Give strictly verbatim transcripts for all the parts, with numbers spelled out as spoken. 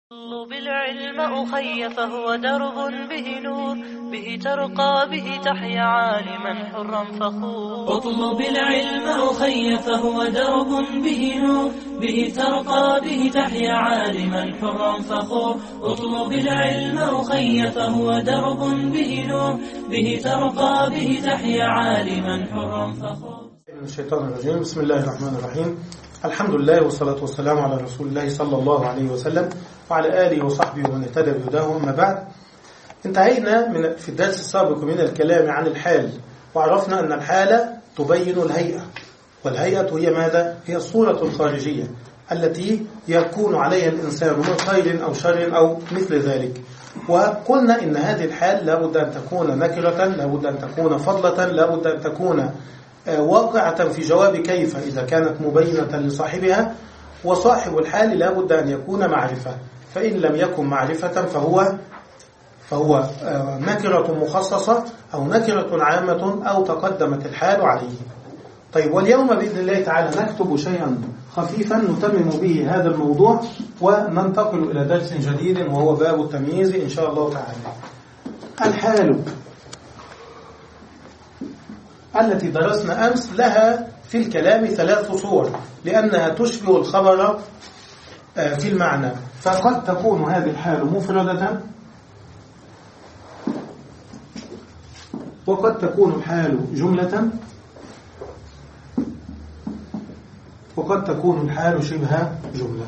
اطلب العلم أخي فهو درب به نور، به ترقى به تحيا عالما حرا فخور. اطلب العلم أخي فهو درب به نور، به ترقى به تحيا عالما حرا فخور. اطلب العلم أخي فهو درب به نور، به ترقى به تحيا عالما حرا فخور. من الشيطان الرجيم. بسم الله الرحمن الرحيم. الحمد لله والصلاة والسلام على رسول الله صلى الله عليه وسلم وعلى آله وصحبه ومن اهتدى بهداه. أما بعد، انتهينا من في الدرس السابق من الكلام عن الحال، وعرفنا أن الحالة تبين الهيئة، والهيئة هي ماذا؟ هي الصورة الخارجية التي يكون عليها الإنسان من خير أو شر أو مثل ذلك. وقلنا إن هذه الحال لا بد أن تكون نكرة، لا بد أن تكون فضلة، لا بد أن تكون واقعة في جواب كيف إذا كانت مبينة لصاحبها. وصاحب الحال لا بد أن يكون معرفة، فإن لم يكن معرفة فهو فهو نكرة مخصصة أو نكرة عامة أو تقدمت الحال عليه. طيب، واليوم بإذن الله تعالى نكتب شيئا خفيفا نتمم به هذا الموضوع وننتقل إلى درس جديد وهو باب التمييز إن شاء الله تعالى. الحال التي درسنا أمس لها في الكلام ثلاث صور، لأنها تشبه الخبر في المعنى. فقد تكون هذه الحال مفردة، وقد تكون الحال جملة، وقد تكون الحال شبه جملة.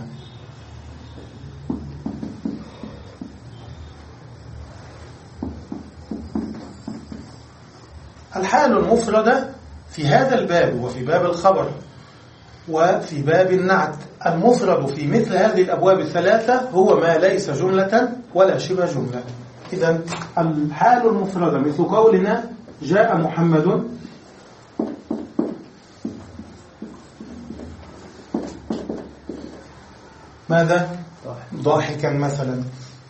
الحال المفردة في هذا الباب وفي باب الخبر وفي باب النعت، المفرد في مثل هذه الأبواب الثلاثة هو ما ليس جملة ولا شبه جملة. إذن الحال المفردة مثل قولنا جاء محمد، ماذا؟ ضاحكا مثلا.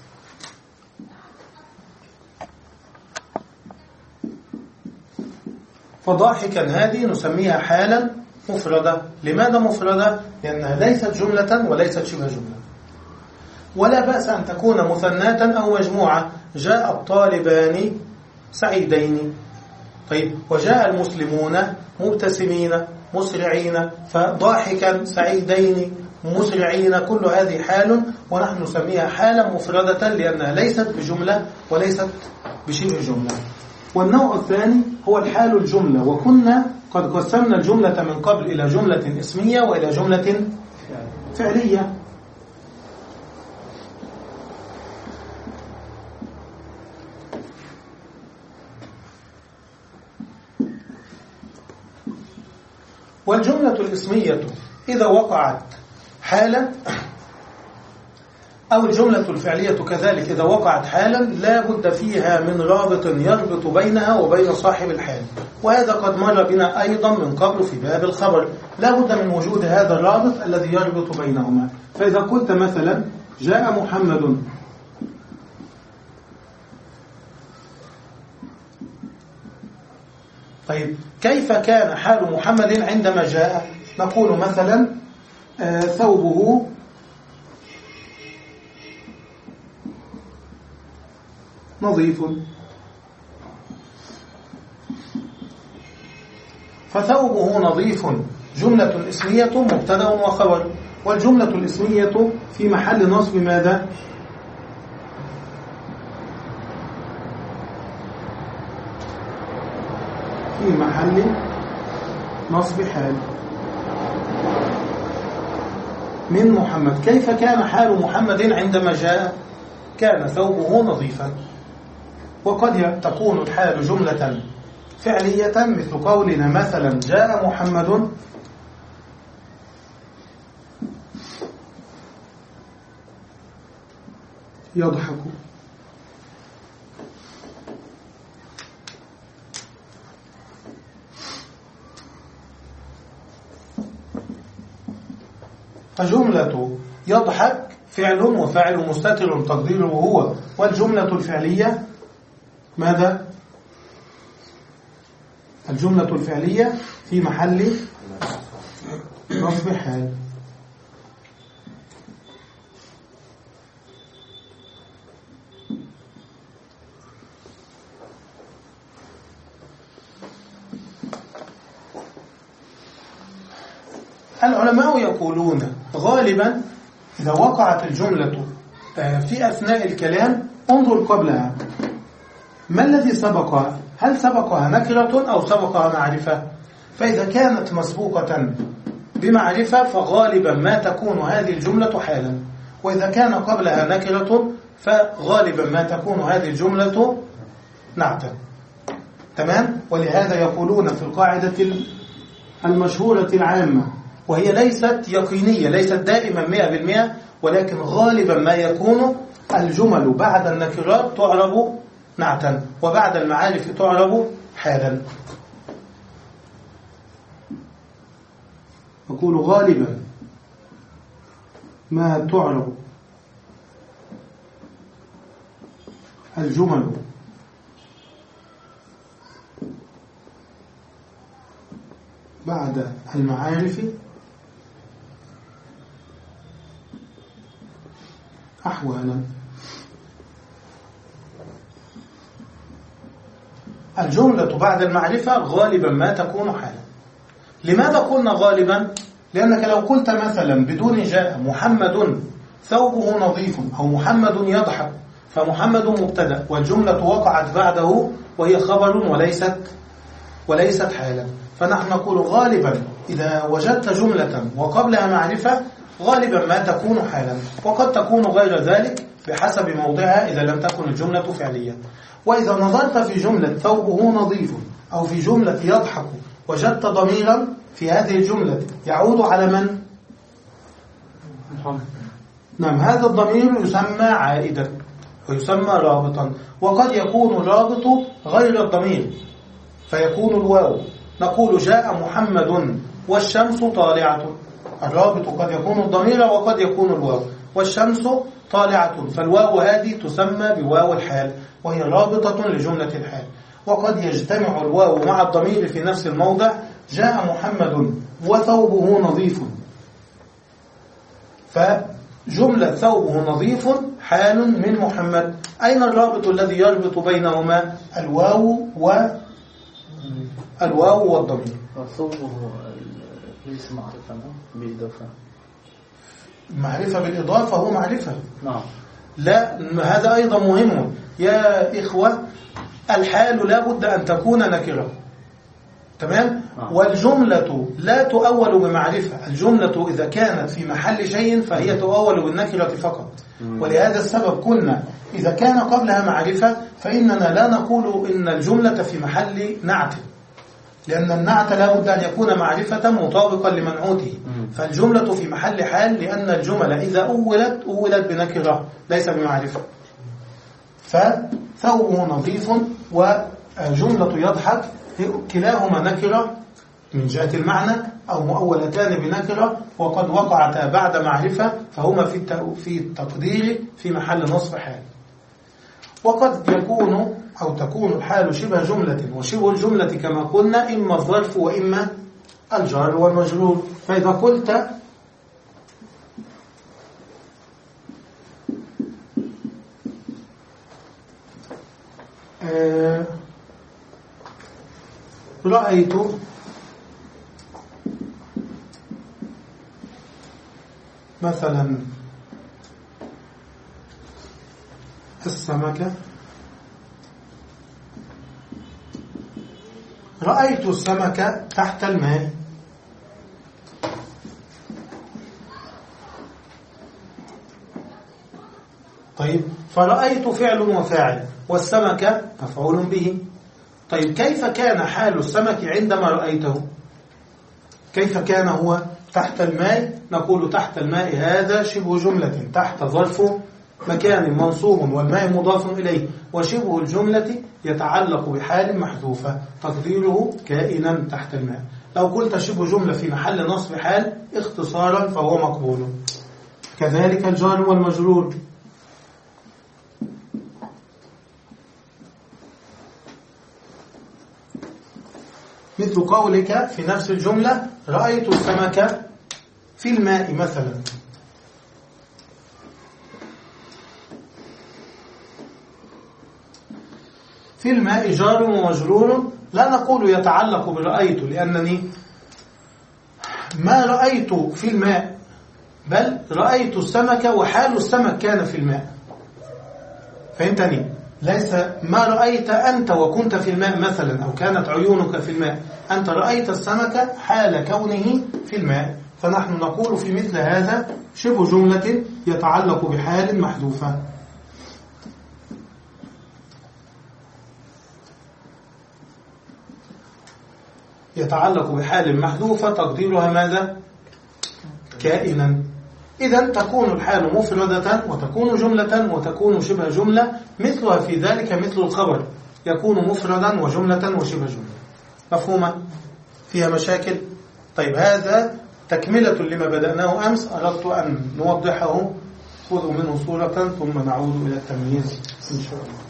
فضاحكا هذه نسميها حالا مفردة. لماذا مفردة؟ لأنها ليست جملة وليست شبه جملة. ولا بأس أن تكون مثناة أو مجموعة. جاء الطالبان سعيدين، طيب، وجاء المسلمون مبتسمين مسرعين، فضاحكا سعيدين مسرعين، كل هذه حال، ونحن نسميها حالا مفردة لأنها ليست بجملة وليست بشبه جملة. والنوع الثاني هو الحال الجملة، وكنا قد قسمنا الجملة من قبل إلى جملة اسمية وإلى جملة فعلية. والجملة الاسمية إذا وقعت حالا، أو الجملة الفعلية كذلك إذا وقعت حالا، لا بد فيها من رابط يربط بينها وبين صاحب الحال. وهذا قد مر بنا أيضا من قبل في باب الخبر. لا بد من وجود هذا الرابط الذي يربط بينهما. فإذا قلت مثلا جاء محمد، طيب، كيف كان حال محمد عندما جاء؟ نقول مثلا آه ثوبه نظيف. فثوبه نظيف جملة اسمية مبتدأ وخبر، والجملة الاسمية في محل نصب ماذا؟ في محل نصب حال من محمد. كيف كان حال محمد عندما جاء؟ كان ثوبه نظيفا. وقد تكون الحال جملة فعلية مثل قولنا مثلا جاء محمد يضحك. فجملة يضحك فعل وفاعل مستتر تقديره هو، والجملة الفعلية ماذا؟ الجملة الفعلية في محل نصب حال. العلماء يقولون غالبا إذا وقعت الجملة في أثناء الكلام انظر قبلها ما الذي سبقها، هل سبقها نكرة أو سبقها معرفة؟ فإذا كانت مسبوقة بمعرفة فغالبا ما تكون هذه الجملة حالا، وإذا كان قبلها نكرة فغالبا ما تكون هذه الجملة نعتا. تمام؟ ولهذا يقولون في القاعدة المشهورة العامة، وهي ليست يقينية، ليست دائما مئة بالمئة، ولكن غالبا ما يكون الجمل بعد النكرات تعرب نعتا وبعد المعارف تعرب حالا. أقول غالبا ما تعرب الجمل بعد المعارف أحوالا. الجملة بعد المعرفة غالبا ما تكون حالا. لماذا قلنا غالبا؟ لأنك لو قلت مثلا بدون جاء محمد ثوبه نظيف أو محمد يضحك فمحمد مبتدأ والجملة وقعت بعده وهي خبر وليست وليست حالا، فنحن نقول غالبا إذا وجدت جملة وقبلها معرفة غالبا ما تكون حالا، وقد تكون غير ذلك بحسب موضعها إذا لم تكن الجملة فعلية. وإذا نظرت في جملة ثوبه نظيف أو في جملة يضحك وجدت ضميرا في هذه الجملة يعود على من؟ نعم، هذا الضمير يسمى عائدا ويسمى رابطا، وقد يكون الرابط غير الضمير فيكون الواو. نقول جاء محمد والشمس طالعة، الرابط قد يكون الضمير وقد يكون الواو، والشمس طالعة، فالواو هذه تسمى بواو الحال وهي رابطة لجملة الحال. وقد يجتمع الواو مع الضمير في نفس الموضع، جاء محمد وثوبه نظيف، فجملة ثوبه نظيف حال من محمد. أين الرابط الذي يربط بينهما؟ الواو و الواو والضمير. وثوبه ليس معرفة بالإضافة، معرفة بالإضافة هو معرفة. نعم. لا، هذا أيضا مهم يا إخوة، الحال لا بد أن تكون نكرة. تمام؟ آه. والجملة لا تؤول بمعرفة، الجملة إذا كانت في محل شيء فهي تؤول بالنكرة فقط. مم. ولهذا السبب قلنا إذا كان قبلها معرفة فإننا لا نقول إن الجملة في محل نعت، لأن النعت لا بد أن يكون معرفة مطابقا لمنعوته. مم. فالجملة في محل حال، لأن الجمل إذا أولت أولت بنكرة ليس بمعرفة. فثوبه نظيف وجملة يضحك كلاهما نكرة من جهة المعنى أو مؤولتان بنكرة، وقد وقعتا بعد معرفة فهما في التقدير في محل نصب حال. وقد يكون أو تكون الحال شبه جملة، وشبه الجملة كما قلنا إما الظرف وإما الجار والمجرور. فإذا قلت آه رأيت مثلا السمكة، رأيت السمكة تحت الماء. طيب، فرأيت فعل وفاعل والسمكة مفعول به. طيب، كيف كان حال السمك عندما رأيته؟ كيف كان هو تحت الماء؟ نقول تحت الماء هذا شبه جملة، تحت ظرف مكان منصوب والماء مضاف إليه، وشبه الجملة يتعلق بحال محذوفة تقديره كائنا تحت الماء. لو قلت شبه جملة في محل نصب حال اختصارا فهو مقبول. كذلك الجار والمجرور، مثل قولك في نفس الجملة رأيت السمكة في الماء مثلا. في الماء جار ومجرور، لا نقول يتعلق برأيت، لأنني ما رأيت في الماء، بل رأيت السمك وحال السمك كان في الماء. فهمتني؟ ليس ما رأيت أنت وكنت في الماء مثلا، أو كانت عيونك في الماء، أنت رأيت السمك حال كونه في الماء. فنحن نقول في مثل هذا شبه جملة يتعلق بحال محذوفة. يتعلق بحال محذوفة تقديرها ماذا؟ كائنا. إذن تكون الحال مفردة وتكون جملة وتكون شبه جملة، مثلها في ذلك مثل الخبر يكون مفردا وجملة وشبه جملة. مفهومة؟ فيها مشاكل؟ طيب هذا تكملة لما بدأناه أمس، أردت أن نوضحه. خذوا منه صورة ثم نعود إلى التمييز إن شاء الله.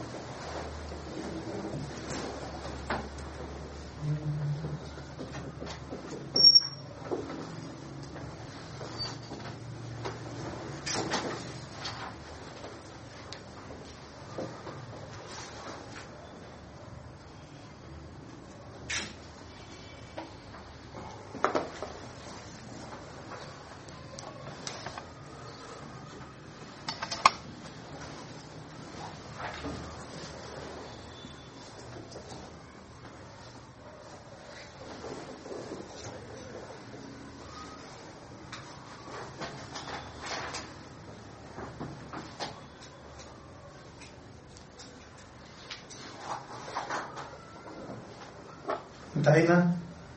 انتهينا.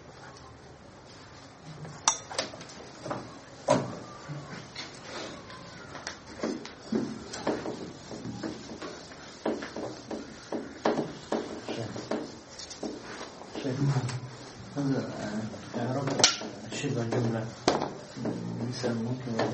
هذا إعراب شبه الجملة مثال ممكن.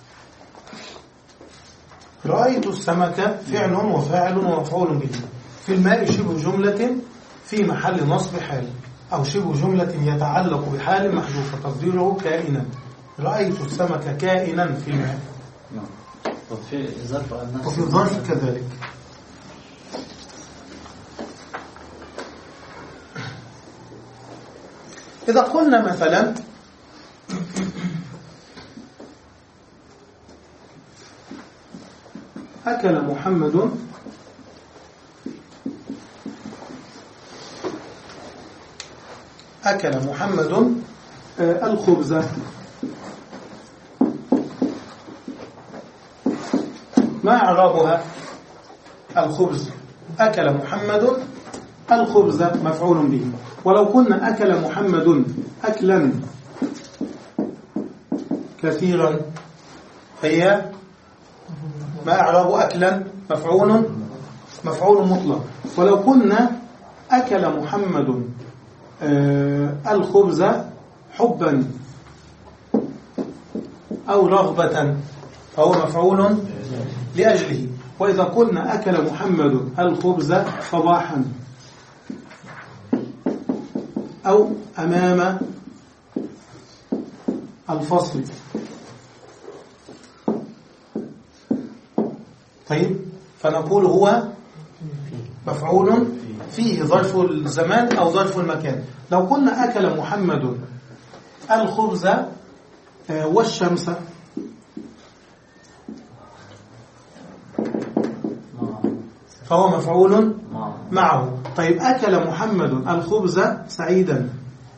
رأيت السمك فعل وفاعل ومفعول به في الماء، شبه جملة في محل نصب حال، أو شبه جملة يتعلق بحال محذوفة تقديره كائنا. رأيت السمك كائنا في الماء. وفي ظرف وفي الظرف كذلك. إذا قلنا مثلا أكل محمد أكل محمد الخبز، ما إعرابها؟ الخبز. أكل محمد الخبز مفعول به. ولو قلنا أكل محمد أكلا كثيرا، هي ما إعراب أكلا؟ مفعول مفعول مطلق. ولو قلنا أكل محمد آه الخبز حبا أو رغبة فهو مفعول لأجله. وإذا قلنا أكل محمد الخبز صباحا أو أمام الفصل. طيب، فنقول هو مفعول فيه ظرف الزمان أو ظرف المكان. لو قلنا أكل محمد الخبز والشمس فهو مفعول معه. طيب، أكل محمد الخبز سعيدا،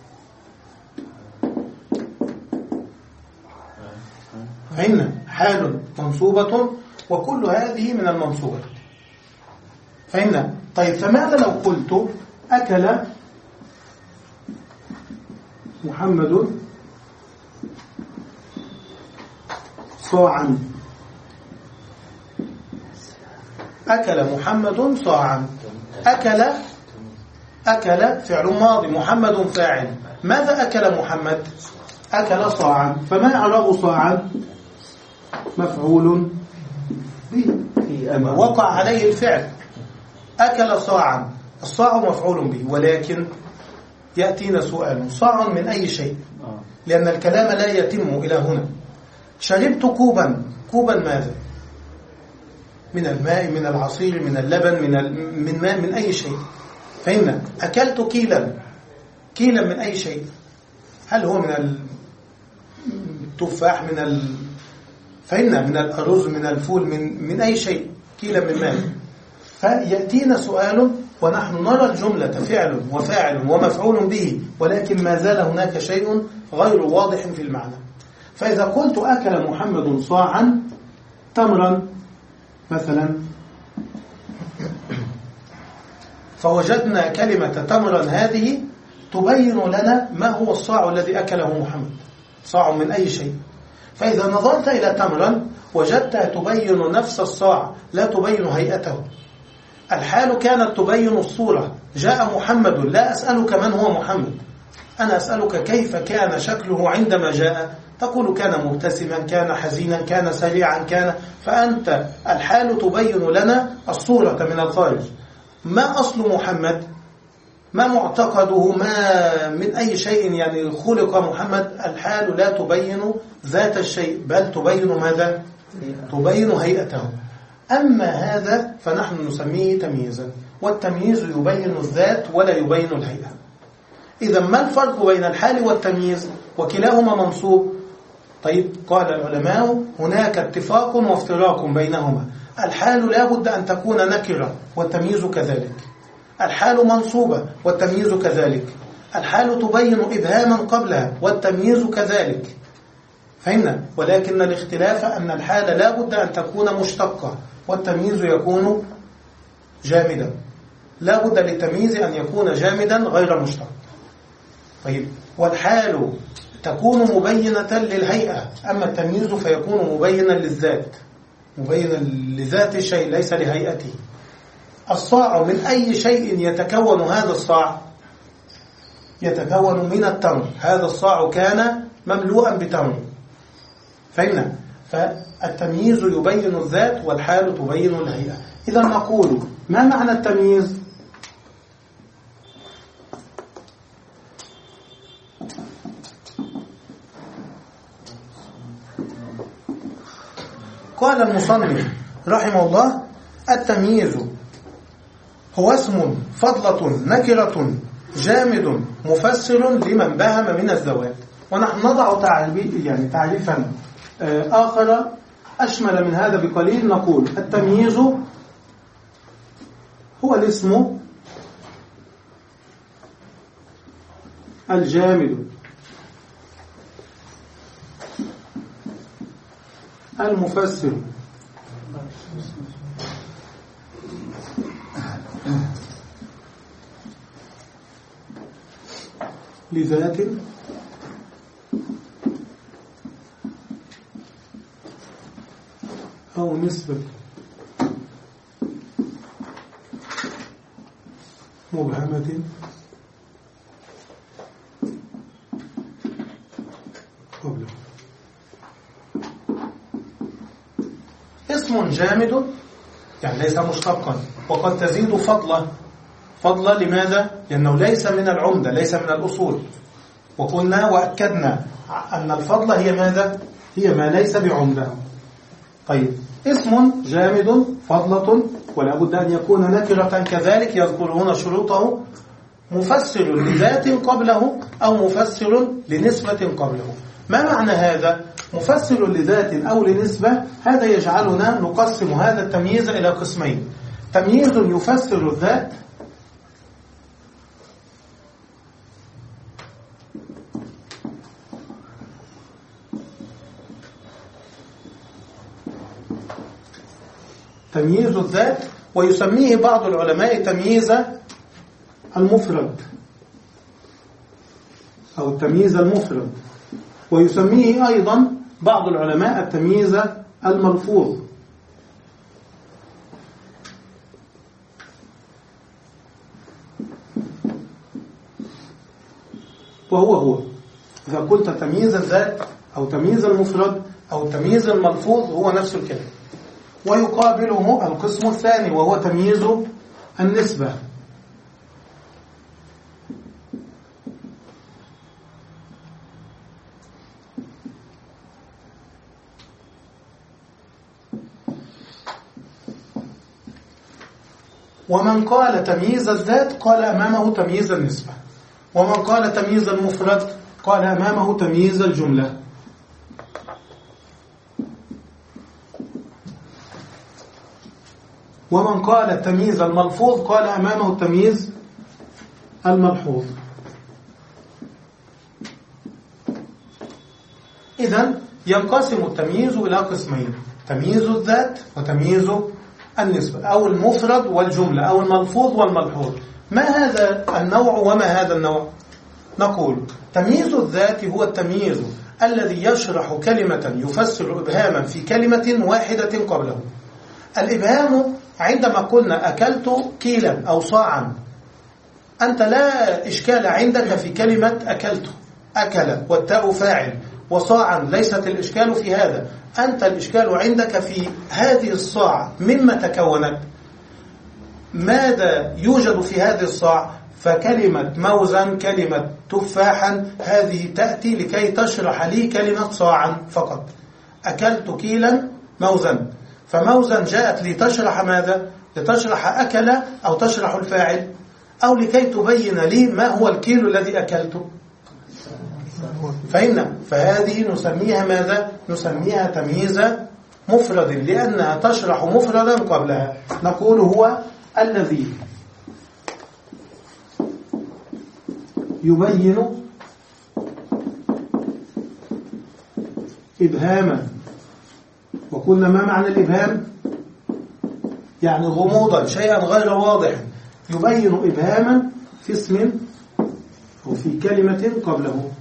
فإن حال منصوبة وكل هذه من المنصوبة. فإن طيب، فماذا لو قلت أكل محمد صاعا؟ أكل محمد صاعا. أكل أكل فعل ماضي، محمد فاعل. ماذا أكل محمد؟ أكل صاعا. فما إعراب صاعا؟ مفعول به، وقع عليه الفعل. أكل صاعا، الصاع مفعول به. ولكن يأتينا سؤال، صاع من أي شيء؟ لأن الكلام لا يتم إلى هنا. شربت كوبا، كوبا ماذا؟ من الماء، من العصير، من اللبن، من من ماء، من أي شيء. فإن أكلت كيلا، كيلا من أي شيء؟ هل هو من التفاح، من ال... فإن من الأرز، من الفول، من من أي شيء، كيلا من مال. فيأتينا سؤال ونحن نرى الجملة فعل وفاعل ومفعول به، ولكن ما زال هناك شيء غير واضح في المعنى. فإذا قلت أكل محمد صاعا تمرا مثلا، فوجدنا كلمة تمرا هذه تبين لنا ما هو الصاع الذي أكله محمد، صاع من أي شيء. فإذا نظرت إلى تمرا وجدتها تبين نفس الصاع، لا تبين هيئته. الحال كانت تبين الصورة، جاء محمد، لا أسألك من هو محمد، أنا أسألك كيف كان شكله عندما جاء. تقول كان مبتسما، كان حزينا، كان سريعا، كان. فأنت الحال تبين لنا الصورة من الخارج. ما أصل محمد؟ ما معتقده؟ ما من أي شيء يعني خلق محمد؟ الحال لا تبين ذات الشيء، بل تبين ماذا؟ تبين هيئته. أما هذا فنحن نسميه تمييزا، والتمييز يبين الذات ولا يبين الهيئة. إذا ما الفرق بين الحال والتمييز؟ وكلاهما منصوب. طيب، قال العلماء هناك اتفاق وافتراق بينهما. الحال لا بد أن تكون نكرة، والتمييز كذلك. الحال منصوبة والتمييز كذلك. الحال تبين إبهاما قبلها والتمييز كذلك. فهمنا؟ ولكن الاختلاف أن الحال لا بد أن تكون مشتقة، والتمييز يكون جامدا. لا بد للتمييز أن يكون جامدا غير مشتق. طيب، والحال تكون مبينة للهيئة، أما التمييز فيكون مبينا للذات، مبينا لذات الشيء ليس لهيئته. الصاع من أي شيء يتكون هذا الصاع؟ يتكون من التمر. هذا الصاع كان مملوءا بتمر. فهمنا؟ فالتمييز يبين الذات والحال تبين الهيئة. إذا نقول ما معنى التمييز؟ قال المصنف رحمه الله: التمييز هو اسم فضلة نكرة جامد مفسر لمن بهم من الذوات. ونحن نضع يعني تعريفا آخر أشمل من هذا بقليل، نقول التمييز هو الاسم الجامد المفسر لذات أو نسبة مبهمة قبله. اسم جامد يعني ليس مشتقا، وقد تزيد فضله. فضله لماذا؟ لأنه ليس من العمدة، ليس من الأصول. وقلنا وأكدنا أن الفضله هي ماذا؟ هي ما ليس بعمدة. طيب، اسم جامد فضلة، ولا بد أن يكون نكرة كذلك، يذكر هنا شروطه: مفسر لذات قبله أو مفسر لنسبة قبله. ما معنى هذا؟ مفسر لذات أو لنسبة، هذا يجعلنا نقسم هذا التمييز إلى قسمين: تمييز يفسر الذات، تمييز الذات، ويسميه بعض العلماء تمييز المفرد أو التمييز المفرد، ويسميه أيضا بعض العلماء التمييز الملفوظ. وهو هو إذا قلت تمييز الذات أو تمييز المفرد أو تمييز الملفوظ هو نفس الكلام. ويقابله القسم الثاني وهو تمييز النسبة. ومن قال تمييز الذات قال أمامه تمييز النسبة، ومن قال تمييز المفرد قال أمامه تمييز الجملة. ومن قال التمييز الملفوظ قال أمامه التمييز الملحوظ. إذن ينقسم التمييز إلى قسمين: تمييز الذات وتمييز النسبة، أو المفرد والجملة، أو الملفوظ والملحوظ. ما هذا النوع وما هذا النوع؟ نقول تمييز الذات هو التمييز الذي يشرح كلمة يفسر إبهاما في كلمة واحدة قبله. الإبهام عندما قلنا أكلت كيلا أو صاعا، أنت لا إشكال عندك في كلمة أكلت، أكل والتاء فاعل، وصاعا ليست الإشكال في هذا. أنت الإشكال عندك في هذه الصاع مما تكونت، ماذا يوجد في هذه الصاع. فكلمة موزا، كلمة تفاحا، هذه تأتي لكي تشرح لي كلمة صاعا فقط. أكلت كيلا موزا، فموزا جاءت لتشرح ماذا؟ لتشرح أكل، أو تشرح الفاعل، أو لكي تبين لي ما هو الكيلو الذي أكلته. فإن فهذه نسميها ماذا؟ نسميها تمييز مفرد، لأنها تشرح مفردا قبلها. نقول هو الذي يبين إبهاما. وقلنا ما معنى الإبهام؟ يعني غموضا، شيئا غير واضح. يبين إبهاما في اسم أو في كلمة قبله.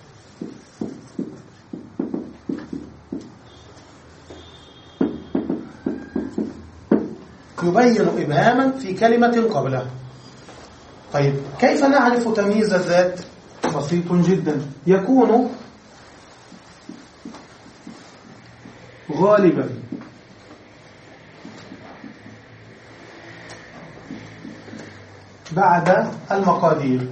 يبين إبهاما في كلمة قبلها. طيب كيف نعرف تمييز الذات؟ بسيط جدا، يكون غالبا بعد المقادير.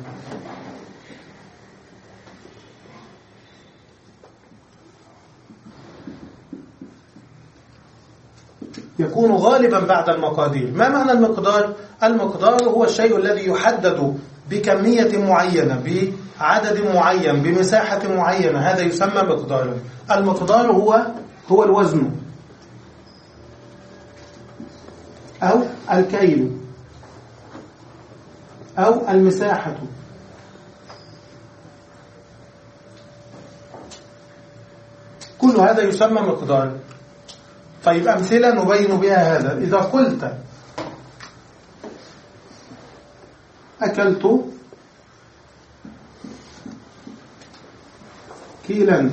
يكون غالبا بعد المقادير. ما معنى المقدار؟ المقدار هو الشيء الذي يحدد بكمية معينة، بعدد معين، بمساحة معينة، هذا يسمى مقدارا. المقدار هو هو الوزن أو الكيل أو المساحة. كل هذا يسمى مقدار. طيب أمثلة نبين بها هذا. إذا قلت أكلت كيلا،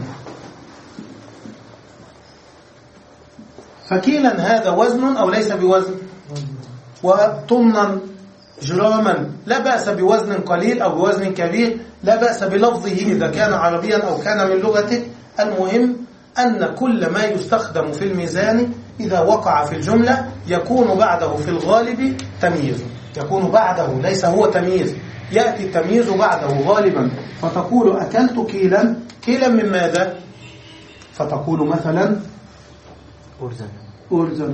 فكيلا هذا وزن أو ليس بوزن؟ وطنا جراما، لا بأس بوزن قليل أو بوزن كبير، لا بأس بلفظه إذا كان عربيا أو كان من لغتك. المهم أن كل ما يستخدم في الميزان إذا وقع في الجملة يكون بعده في الغالب تمييز. يكون بعده، ليس هو تمييز، يأتي التمييز بعده غالبا. فتقول أكلت كيلا، كيلا من ماذا؟ فتقول مثلا أرزا أرزا.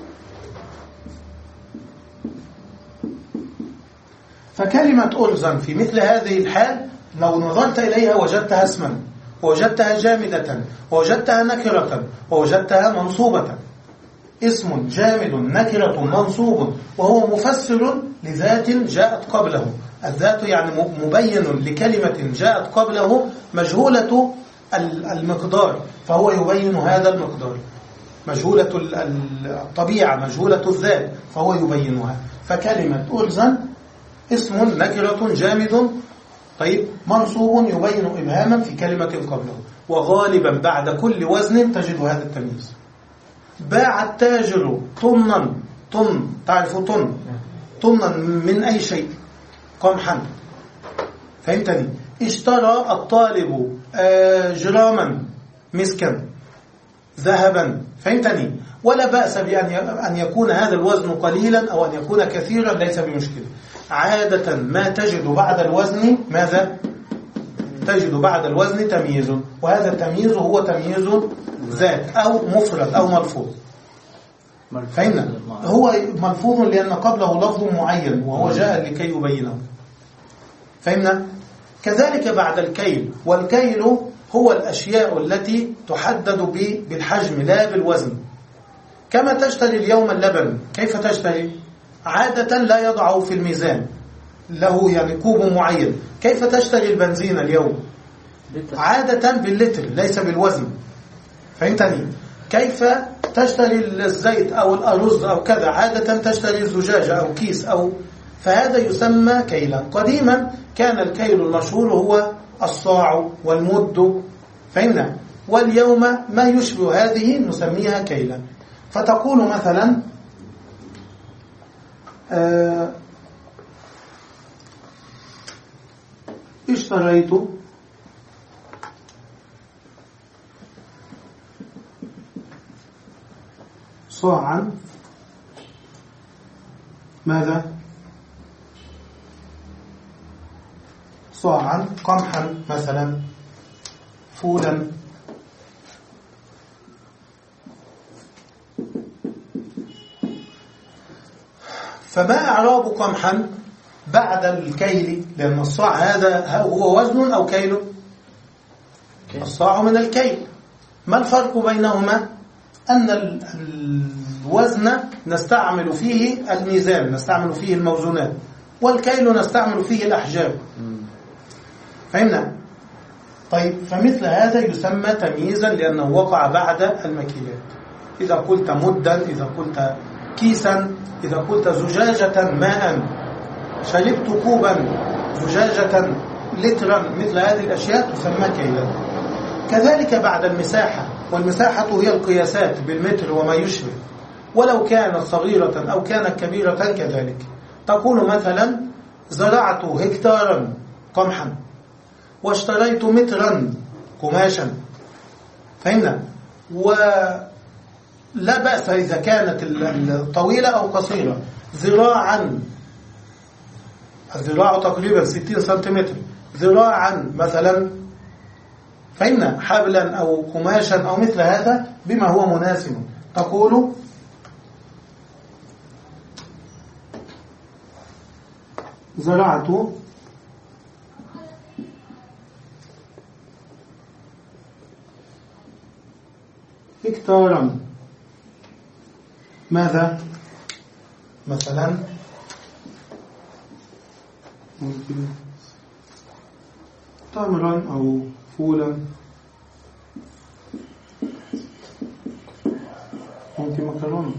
فكلمة أرزا في مثل هذه الحال لو نظرت إليها وجدتها اسما، ووجدتها جامدة، ووجدتها نكرة، ووجدتها منصوبة. اسم جامد نكرة منصوب، وهو مفسر لذات جاءت قبله. الذات يعني مبين لكلمة جاءت قبله مجهولة المقدار، فهو يبين هذا المقدار. مجهولة الطبيعة، مجهولة الذات، فهو يبينها. فكلمة أرزا اسم نكرة جامد، طيب منصوب يبين إبهاما في كلمة قبله. وغالبا بعد كل وزن تجد هذا التمييز. باع التاجر طنا، طن تعرف طن، طنا من أي شيء؟ قمحا، فهمتني؟ اشترى الطالب جراما مسكا، ذهبا، فهمتني؟ ولا بأس بأن يكون هذا الوزن قليلا أو أن يكون كثيرا، ليس بمشكلة. عادة ما تجد بعد الوزن ماذا؟ تجد بعد الوزن تمييز، وهذا التمييز هو تمييز ذات أو مفرد أو ملفوظ. فهمنا؟ هو ملفوظ لأن قبله لفظ معين وهو جاء لكي يبينه. فهمنا؟ كذلك بعد الكيل، والكيل هو الأشياء التي تحدد بالحجم لا بالوزن. كما تشتري اليوم اللبن، كيف تشتري؟ عادة لا يضعه في الميزان، له يعني كوب معين. كيف تشتري البنزين اليوم؟ عادة باللتر ليس بالوزن. فهمتني؟ كيف تشتري الزيت أو الأرز أو كذا؟ عادة تشتري زجاجة أو كيس أو، فهذا يسمى كيلا. قديما كان الكيل المشهور هو الصاع والمد، فهمنا؟ واليوم ما يشبه هذه نسميها كيلا. فتقول مثلا آه اشتريت صاعا ماذا؟ صاعا قمحا مثلا، فولا. فما إعراب قمحا بعد الكيل؟ لأن الصاع هذا هو وزن أو كيل؟ الصاع من الكيل. ما الفرق بينهما؟ أن الوزن نستعمل فيه الميزان، نستعمل فيه الموزونات، والكيل نستعمل فيه الأحجام. فهمنا؟ طيب، فمثل هذا يسمى تمييزا لأنه وقع بعد المكيلات. إذا قلت مدا، إذا قلت كيسا، إذا قلت زجاجة ماء، شربت كوبا، زجاجة، لترا، مثل هذه الأشياء تسمى كيلا. كذلك بعد المساحة، والمساحة هي القياسات بالمتر وما يشبه، ولو كانت صغيرة أو كانت كبيرة كذلك. تقول مثلا زرعت هكتارا قمحا واشتريت مترا قماشا. فهمنا؟ ولا بأس إذا كانت الطويلة أو قصيرة. ذراعا، الذراع تقريبا ستين سنتيمتر، ذراعا مثلا. فهمنا؟ حبلا أو قماشا أو مثل هذا بما هو مناسب. تقول زرعت هكتارا ماذا؟ مثلا ممكن تمرا أو فولا، ممكن مكرونة.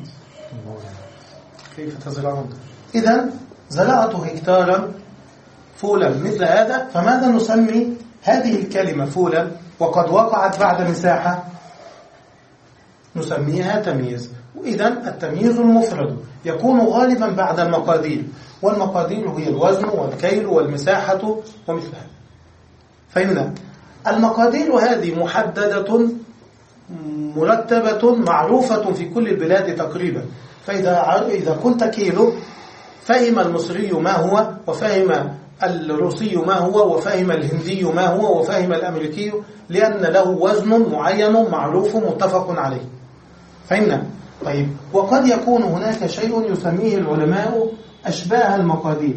كيف تزرعون؟ إذن زرعت هكتارا فولا مثل هذا. فماذا نسمي هذه الكلمة فولا وقد وقعت بعد مساحة؟ نسميها تمييز. وإذن التمييز المفرد يكون غالبا بعد المقادير، والمقادير هي الوزن والكيل والمساحة ومثلها. فهمنا؟ المقادير هذه محددة مرتبة معروفة في كل البلاد تقريبا. فإذا إذا قلت كيلو فهم المصري ما هو، وفهم الروسي ما هو، وفهم الهندي ما هو، وفهم الأمريكي، لأن له وزن معين معروف متفق عليه. فهمنا؟ طيب، وقد يكون هناك شيء يسميه العلماء أشباه المقادير.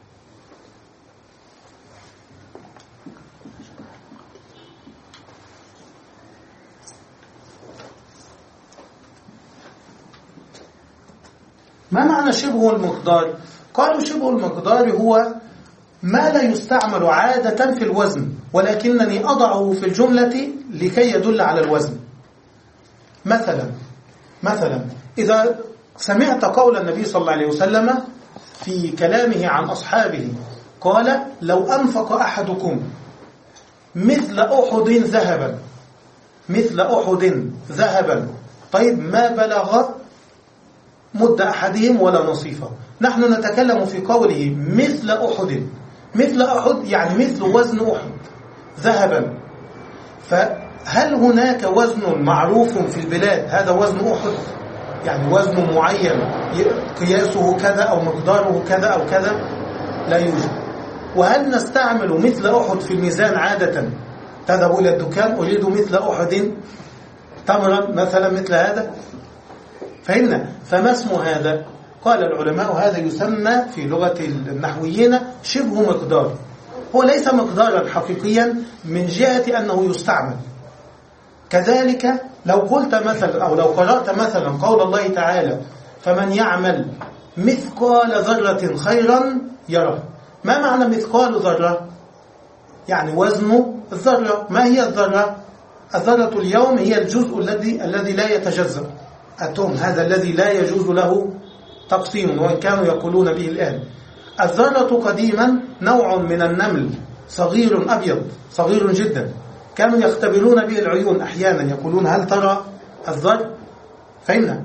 ما معنى شبه المقدار؟ قالوا شبه المقدار هو ما لا يستعمل عادة في الوزن، ولكنني أضعه في الجملة لكي يدل على الوزن. مثلا مثلا إذا سمعت قول النبي صلى الله عليه وسلم في كلامه عن أصحابه، قال: لو أنفق أحدكم مثل أحد ذهبا، مثل أحد ذهبا، طيب ما بلغ مد أحدهم ولا نصيفه. نحن نتكلم في قوله مثل أحد، مثل أحد يعني مثل وزن أحد ذهبا. فهل هناك وزن معروف في البلاد هذا وزن أحد؟ يعني وزن معين قياسه كذا أو مقداره كذا أو كذا؟ لا يوجد. وهل نستعمل مثل أحد في الميزان عادة؟ تذهب إلى الدكان أريد مثل أحد تمرا مثلا مثل هذا. فهمنا؟ فما اسم هذا؟ قال العلماء هذا يسمى في لغة النحويين شبه مقدار. هو ليس مقدارا حقيقيا من جهة أنه يستعمل، كذلك لو قلت مثلا أو لو قرأت مثلا قول الله تعالى فمن يعمل مثقال ذرة خيرا يره. ما معنى مثقال ذرة؟ يعني وزن الذرة. ما هي الذرة؟ الذرة اليوم هي الجزء الذي الذي لا يتجزأ، أتوم، هذا الذي لا يجوز له تقسيم، وإن كانوا يقولون به الآن. الذرة قديما نوع من النمل صغير أبيض صغير جدا، كانوا يختبرون به العيون أحيانا، يقولون هل ترى الذر؟ فإن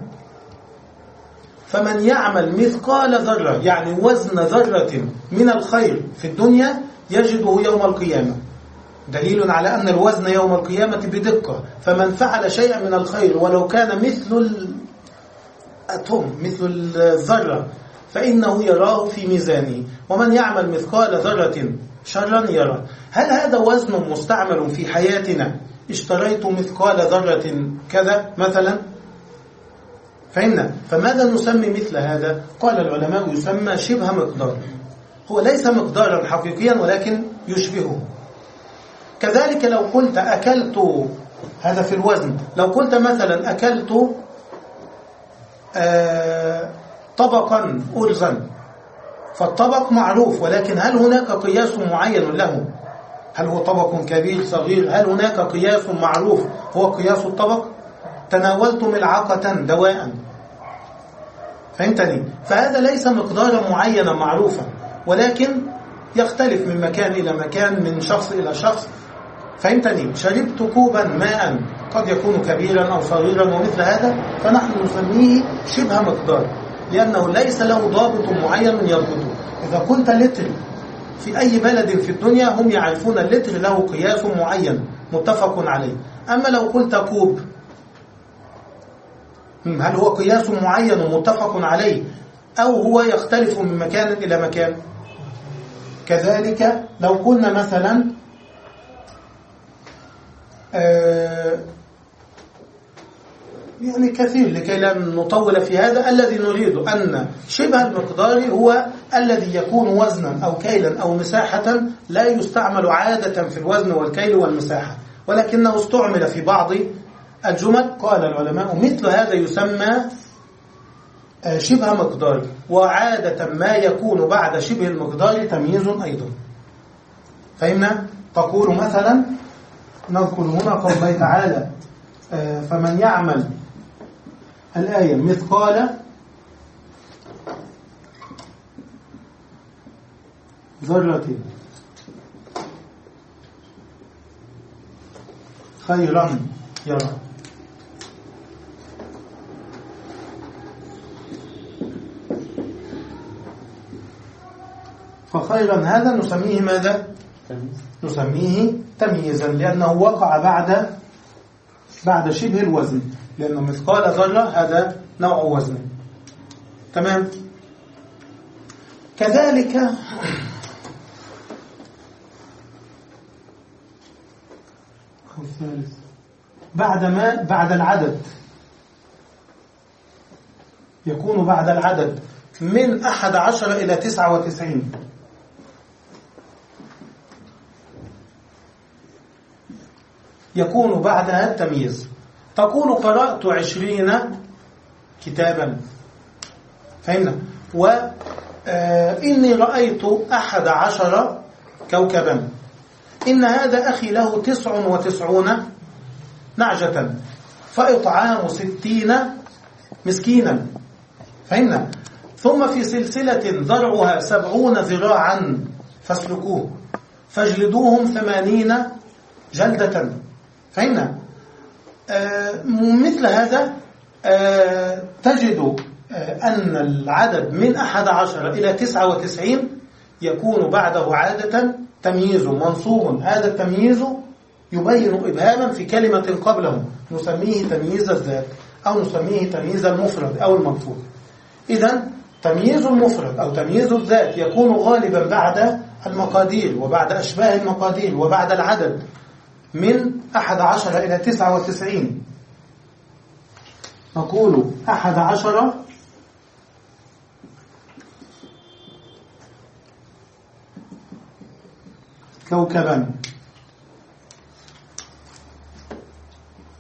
فمن يعمل مثقال ذرة يعني وزن ذرة من الخير في الدنيا يجده يوم القيامة، دليل على أن الوزن يوم القيامة بدقة. فمن فعل شيئا من الخير ولو كان مثل الأتوم مثل الذرة فإنه يراه في ميزانه. ومن يعمل مثقال ذرة شرا يرى. هل هذا وزن مستعمل في حياتنا؟ اشتريت مثقال ذرة كذا مثلا، فإن فماذا نسمي مثل هذا؟ قال العلماء يسمى شبه مقدار، هو ليس مقدارا حقيقيا ولكن يشبهه. كذلك لو قلت أكلت، هذا في الوزن، لو قلت مثلا أكلت آه طبقا أرزا، فالطبق معروف، ولكن هل هناك قياس معين له؟ هل هو طبق كبير صغير؟ هل هناك قياس معروف هو قياس الطبق؟ تناولت ملعقة دواء، فهمتني؟ فهذا ليس مقدارا معينا معروفا، ولكن يختلف من مكان إلى مكان، من شخص إلى شخص، فهمتني؟ شربت كوبا ماء قد يكون كبيرا أو صغيرا ومثل هذا، فنحن نسميه شبه مقدار لأنه ليس له ضابط معين يضبطه. إذا كنت لتر في أي بلد في الدنيا هم يعرفون اللتر له قياس معين متفق عليه. أما لو قلت كوب، هل هو قياس معين ومتفق عليه أو هو يختلف من مكان إلى مكان؟ كذلك لو قلنا مثلا آه يعني كثير، لكي لا نطول في هذا، الذي نريد أن شبه المقدار هو الذي يكون وزنا أو كيلا أو مساحة لا يستعمل عادة في الوزن والكيل والمساحة، ولكنه استعمل في بعض الجمل. قال العلماء مثل هذا يسمى شبه مقدار، وعادة ما يكون بعد شبه المقدار تمييز أيضا. فهمنا؟ تقول مثلا، نذكر هنا قول الله تعالى فمن يعمل الآية مثقال ذرة خيرا يرى. فخيرا هذا نسميه ماذا؟ نسميه تمييزا، لأنه وقع بعد بعد شبه الوزن، لأنه مثقال ذرة هذا نوع وزن. تمام. كذلك بعد ما بعد العدد، يكون بعد العدد من أحد عشر إلى تسعة وتسعين. يكون بعدها التمييز. تقول قرأت عشرين كتابا، فهمنا؟ وإني رأيت أحد عشر كوكبا. إن هذا أخي له تسع وتسعون نعجة فإطعام ستين مسكينا، فهمنا؟ ثم في سلسلة ذرعها سبعون ذراعا فاسلكوه فاجلدوهم ثمانين جلدة، فهمنا؟ آه مثل هذا آه تجد آه أن العدد من أحد عشر إلى تسعة وتسعين يكون بعده عادة تمييز منصوب. هذا التمييز يبين إبهاما في كلمة قبله، نسميه تمييز الذات أو نسميه تمييز المفرد أو المنصوب. إذن تمييز المفرد أو تمييز الذات يكون غالبا بعد المقادير وبعد أشباه المقادير وبعد العدد من أحد عشر إلى تسعة وتسعين. نقول أحد عشر كوكبا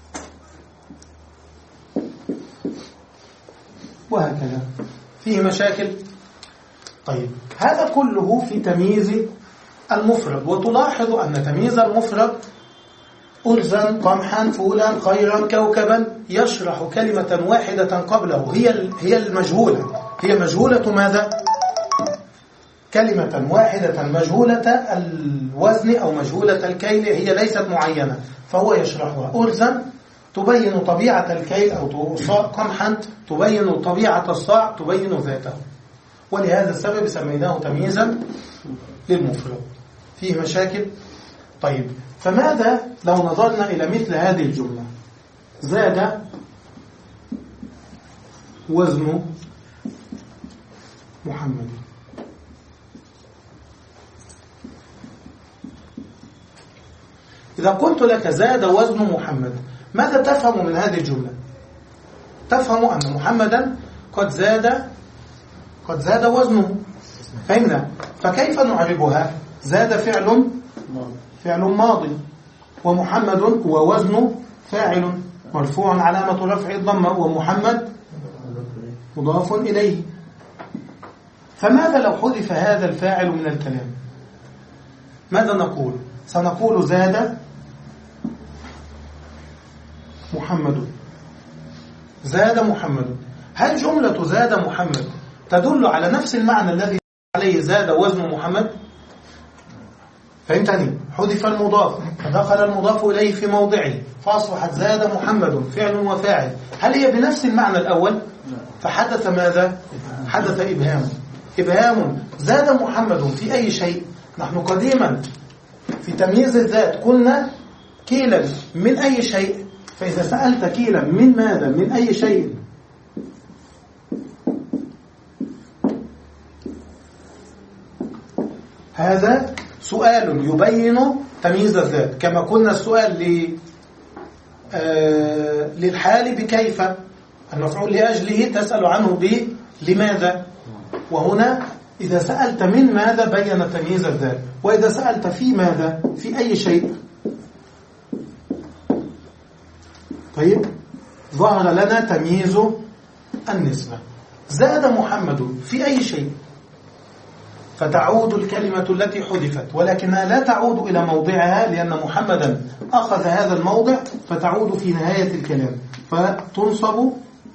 فيه مشاكل. طيب هذا كله في تمييز المفرد، وتلاحظ أن تمييز المفرد أرزا قمحا فولا خيرا كوكبا يشرح كلمة واحدة قبله هي هي المجهولة، هي مجهولة ماذا؟ كلمة واحدة مجهولة الوزن أو مجهولة الكيل، هي ليست معينة، فهو يشرحها. أرزا تبين طبيعة الكيل، أو قمحا تبين طبيعة الصاع، تبين ذاته، ولهذا السبب سميناه تمييزا للمفرد. فيه مشاكل. طيب فماذا لو نظرنا إلى مثل هذه الجملة؟ زاد وزن محمد. إذا قلت لك زاد وزن محمد، ماذا تفهم من هذه الجملة؟ تفهم أن محمدا قد زاد قد زاد وزنه، فهمنا؟ فكيف نعربها؟ زاد فعل فعل ماضي، ومحمد هو وزن فاعل مرفوع علامة رفعه الضمة، ومحمد مضاف إليه. فماذا لو حذف هذا الفاعل من الكلام؟ ماذا نقول؟ سنقول زاد محمد. زاد محمد. هل جملة زاد محمد تدل على نفس المعنى الذي عليه زاد وزن محمد؟ فهمتني؟ حذف المضاف فدخل المضاف إليه في موضعه فأصبحت زاد محمد فعل وفاعل. هل هي بنفس المعنى الأول؟ فحدث ماذا؟ حدث إبهام. إبهام. زاد محمد في أي شيء؟ نحن قديما في تمييز الذات قلنا كيلا من أي شيء، فإذا سألت كيلا من ماذا؟ من أي شيء؟ هذا سؤال يبين تمييز الذات، كما قلنا السؤال ل... آه... للحال بكيف، المفعول لأجله تسأل عنه ب لماذا، وهنا إذا سألت من ماذا بين تمييز الذات، وإذا سألت في ماذا في أي شيء. طيب ظهر لنا تمييز النسبة. زاد محمد في أي شيء، فتعود الكلمة التي حذفت، ولكنها لا تعود إلى موضعها لأن محمدا أخذ هذا الموضع، فتعود في نهاية الكلام فتنصب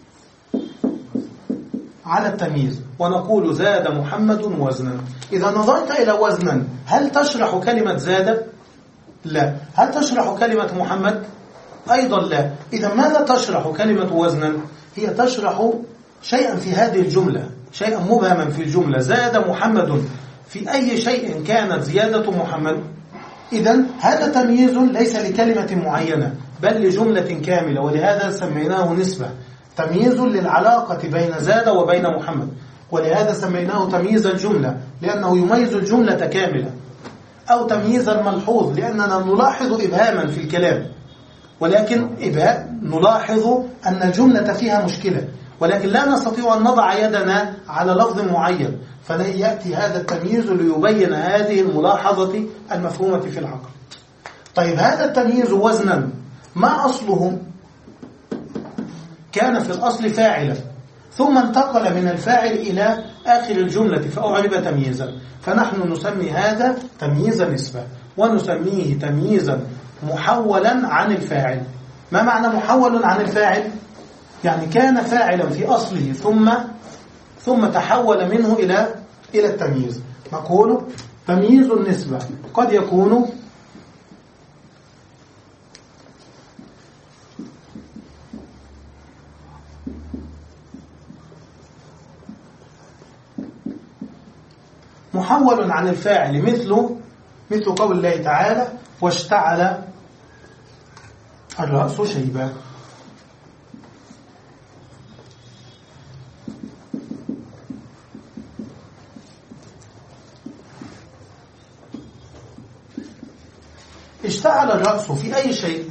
على التمييز، ونقول زاد محمد وزنا. إذا نظرت إلى وزنا هل تشرح كلمة زاد؟ لا. هل تشرح كلمة محمد؟ أيضا لا. إذا ماذا تشرح كلمة وزنا؟ هي تشرح شيئا في هذه الجملة، شيئا مبهما في الجملة. زاد محمد في أي شيء كانت زيادة محمد. إذن هذا تمييز ليس لكلمة معينة بل لجملة كاملة، ولهذا سميناه نسبة، تمييز للعلاقة بين زاد وبين محمد، ولهذا سميناه تمييز الجملة لأنه يميز الجملة كاملة، أو تمييز الملحوظ لأننا نلاحظ إبهاما في الكلام، ولكن إبهام نلاحظ أن الجملة فيها مشكلة، ولكن لا نستطيع أن نضع يدنا على لفظ معين، فيأتي هذا التمييز ليبين هذه الملاحظة المفهومة في العقل. طيب هذا التمييز وزنا ما أصله؟ كان في الأصل فاعلا ثم انتقل من الفاعل إلى آخر الجملة فأعرب تمييزا، فنحن نسمي هذا تمييز نسبة، ونسميه تمييزا محولا عن الفاعل. ما معنى محول عن الفاعل؟ يعني كان فاعلا في أصله ثم ثم تحول منه إلى إلى التمييز. نقول تمييز النسبة قد يكون محول عن الفاعل، مثل مثل قول الله تعالى واشتعل الرأس شيبا. اشتعل الرأس في أي شيء؟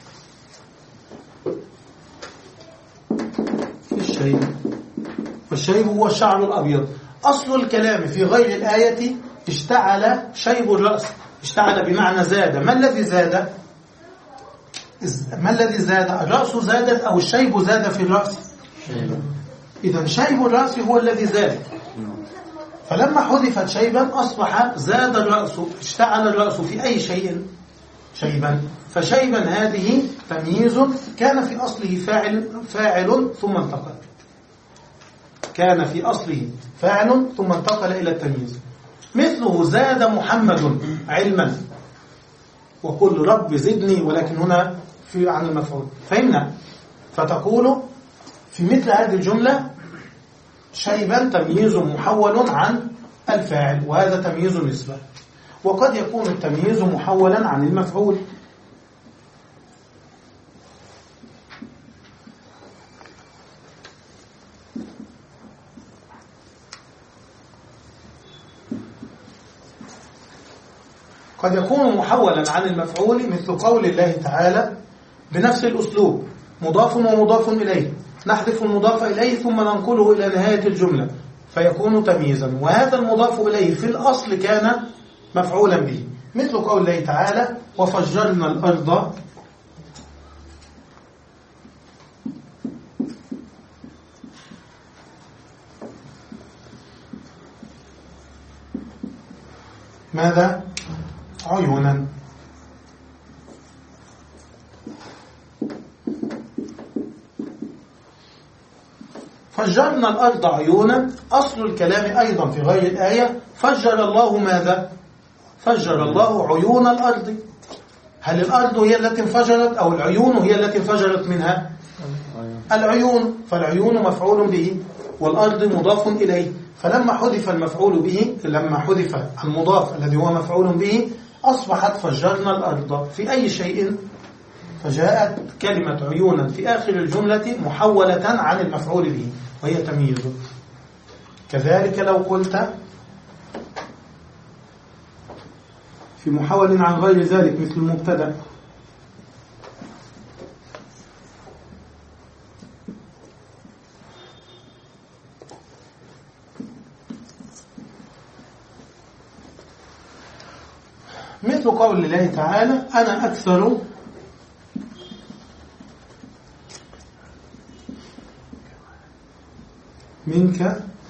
في الشيب، والشيب هو الشعر الأبيض. أصل الكلام في غير الآية اشتعل شيب الرأس، اشتعل بمعنى زاد. ما الذي زاد؟ ما الذي زاد؟ الرأس زادت أو الشيب زاد في الرأس؟ إذا شيب الرأس هو الذي زاد، فلما حذفت شيبا أصبح زاد الرأس، اشتعل الرأس في أي شيء شيبا. فشيبا هذه تمييز كان في أصله فاعل فاعل ثم انتقل، كان في أصله فاعل ثم انتقل إلى التمييز. مثله زاد محمد علما، وقل رب زدني، ولكن هنا في عن المفعول. فهمنا؟ فتقول في مثل هذه الجملة شيبا تمييز محول عن الفاعل، وهذا تمييز نسبة. وقد يكون التمييز محولا عن المفعول. قد يكون محولا عن المفعول مثل قول الله تعالى بنفس الأسلوب مضاف ومضاف إليه، نحذف المضاف إليه ثم ننقله إلى نهاية الجملة فيكون تمييزا، وهذا المضاف إليه في الأصل كان مفعولا به، مثل قول الله تعالى وفجرنا الأرض ماذا؟ عيونا. فجرنا الأرض عيونا، أصل الكلام أيضا في غير الآية فجر الله ماذا؟ فجر الله عيون الأرض. هل الأرض هي التي انفجرت أو العيون هي التي انفجرت منها؟ العيون، فالعيون مفعول به والأرض مضاف إليه، فلما حذف المفعول به، لما حذف المضاف الذي هو مفعول به أصبحت فجرنا الأرض في أي شيء، فجاءت كلمة عيونا في آخر الجملة محولة عن المفعول به وهي تمييز. كذلك لو قلت في محول عن غير ذلك مثل المبتدأ مثل قول الله تعالى أنا أكثر منك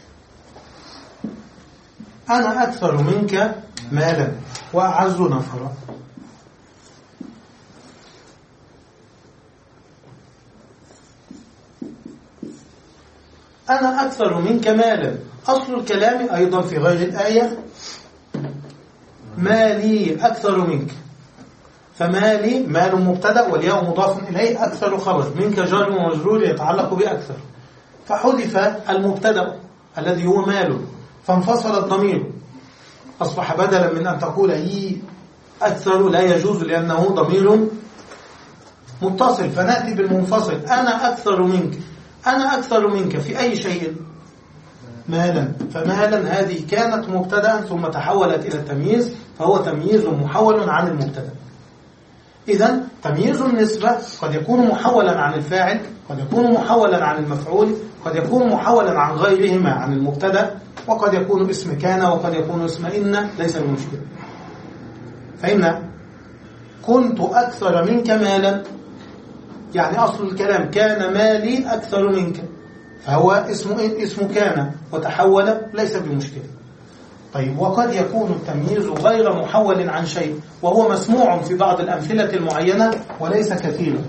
أنا أكثر منك مالا وأعز نفرا. أنا أكثر منك مالا، أصل الكلام أيضا في غير الآية مالي أكثر منك، فمالي مال مبتدأ والياء مضاف إليه، أكثر خبر، منك جار ومجرور يتعلق بأكثر، فحذف المبتدأ الذي هو ماله فانفصل الضمير، أصبح بدلا من أن تقول هي أكثر لا يجوز لأنه ضمير متصل، فنأتي بالمنفصل أنا أكثر منك. أنا أكثر منك في أي شيء؟ مالا، فمالا هذه كانت مبتدأ ثم تحولت إلى التمييز فهو تمييز محول عن المبتدأ. إذن تمييز النسبة قد يكون محولا عن الفاعل، قد يكون محولا عن المفعول، قد يكون محولا عن غيرهما عن المبتدأ، وقد يكون اسم كان وقد يكون اسم إن، ليس المشكلة. فإن كنت أكثر منك مالا يعني أصل الكلام كان مالي أكثر منك، فهو اسم اسم كان وتحول، ليس بمشكلة. طيب وقد يكون التمييز غير محول عن شيء وهو مسموع في بعض الأمثلة المعينة وليس كثيرا.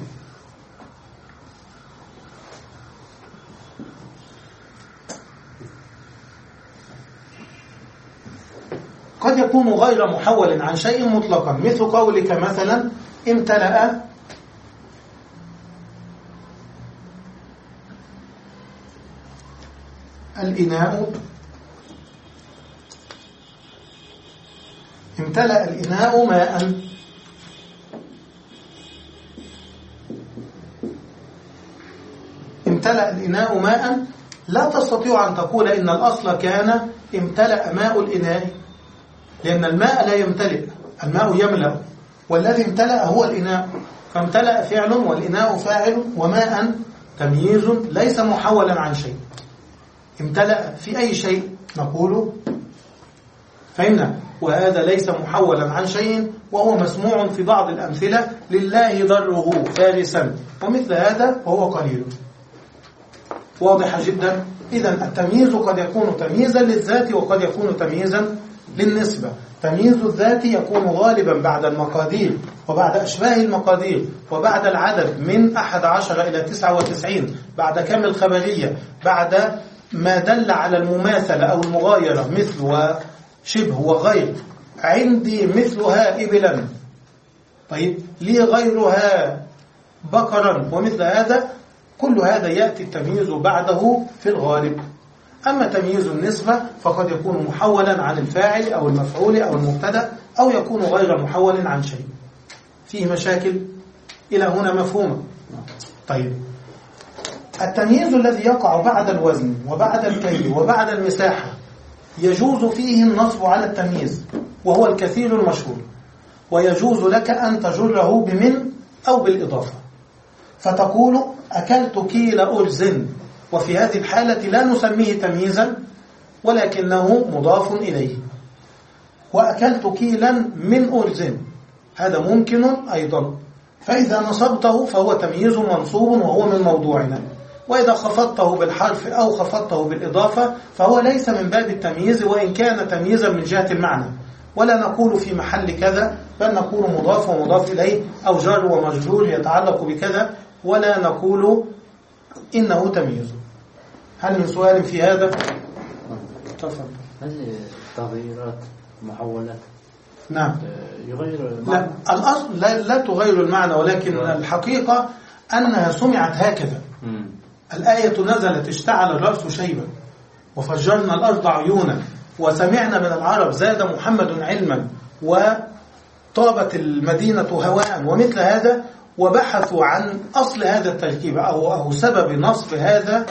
قد يكون غير محول عن شيء مطلقا، مثل قولك مثلا امتلأ الإناء، امتلأ الإناء ماء، امتلأ الإناء ماء، لا تستطيع أن تقول إن الأصل كان امتلأ ماء الإناء، لأن الماء لا يمتلئ، الماء يملأ، والذي امتلأ هو الإناء، فامتلأ فعل والإناء فاعل، وماء تمييز ليس محولا عن شيء. امتلأ في أي شيء نقول فهمنا، وهذا ليس محولا عن شيء وهو مسموع في بعض الأمثلة، لله ضره فارسا ومثل هذا وهو قليل. واضحة جدا. إذن التمييز قد يكون تمييزا للذات وقد يكون تمييزا للنسبة. تمييز الذات يكون غالبا بعد المقادير وبعد أشباه المقادير وبعد العدد من أحد عشر إلى تسعة وتسعين، بعد كم الخبرية، بعد ما دل على المماثلة أو المغايرة مثل وشبه وغير. عندي مثلها إبلا، طيب لي غيرها بقرا ومثل هذا، كل هذا يأتي التمييز بعده في الغالب. أما تمييز النسبة فقد يكون محولا عن الفاعل أو المفعول أو المبتدأ، أو يكون غير محول عن شيء. فيه مشاكل إلى هنا مفهومة. طيب التمييز الذي يقع بعد الوزن وبعد الكيل وبعد المساحة يجوز فيه النصب على التمييز، وهو الكثير المشهور، ويجوز لك أن تجره بمن أو بالإضافة، فتقول أكلت كيل أرز، وفي هذه الحالة لا نسميه تمييزا ولكنه مضاف إليه. وأكلت كيلا من أرز، هذا ممكن أيضا، فإذا نصبته فهو تمييز منصوب وهو من موضوعنا، وإذا خفضته بالحرف أو خفضته بالإضافة فهو ليس من باب التمييز، وإن كان تمييزا من جهة المعنى، ولا نقول في محل كذا، بل نقول مضاف ومضاف إليه أو جار ومجرور يتعلق بكذا، ولا نقول إنه تمييز. هل من سؤال في هذا؟ تفضل. هذه تغييرات محولات نعم يغير المعنى؟ لا، الأصل لا, لا تغير المعنى، ولكن لا. الحقيقة أنها سمعت هكذا. مم. الآية نزلت اشتعل الرأس شيبا وفجرنا الأرض عيونا، وسمعنا من العرب زاد محمد علما وطابت المدينة هواء ومثل هذا، وبحثوا عن أصل هذا التركيب أو, أو سبب نصب هذا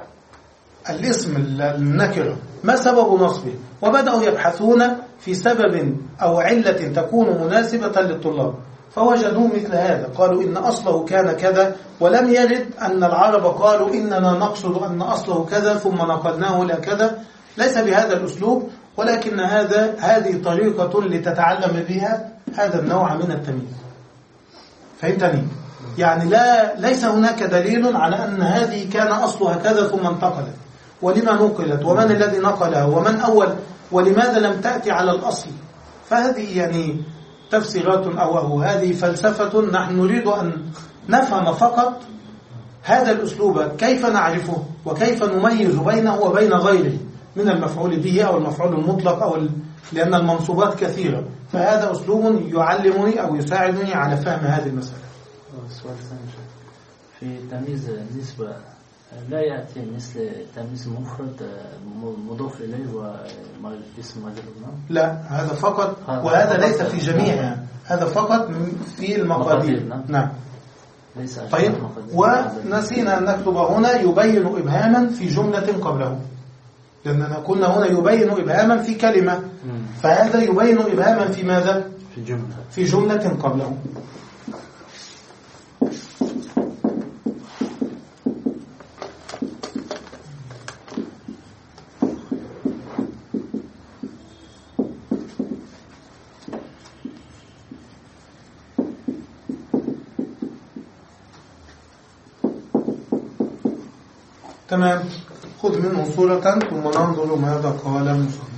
الاسم النكرة، ما سبب نصبه، وبدأوا يبحثون في سبب أو علة تكون مناسبة للطلاب، فوجدوا مثل هذا، قالوا إن أصله كان كذا، ولم يرد أن العرب قالوا إننا نقصد أن أصله كذا ثم نقلناه إلى كذا، ليس بهذا الأسلوب، ولكن هذا هذه طريقة لتتعلم بها هذا النوع من التمييز. فهمتني؟ يعني لا ليس هناك دليل على أن هذه كان أصلها كذا ثم انتقلت، ولما نقلت، ومن الذي نقلها، ومن أول، ولماذا لم تأتي على الأصل. فهذه يعني تفسيرات أو, أو هذه فلسفة. نحن نريد أن نفهم فقط هذا الأسلوب كيف نعرفه وكيف نميز بينه وبين غيره من المفعول به أو المفعول المطلق، أو ال... لأن المنصوبات كثيرة، فهذا أسلوب يعلمني أو يساعدني على فهم هذه المسألة. سؤال ثاني، في تمييز النسبة لا يأتي مثل تمييز مفرد مضاف إليه واسم مجرور؟ لا، هذا فقط، وهذا ليس في جميعها، هذا فقط في المقادير. نعم. طيب، ونسينا أن نكتب هنا يبين إبهاما في جملة قبله، لأننا كنا هنا يبين إبهاما في كلمة، فهذا يبين إبهاما في ماذا؟ في جملة في جملة قبله. تمام. خذ منه صورة ثم ننظر ماذا قال المصنف.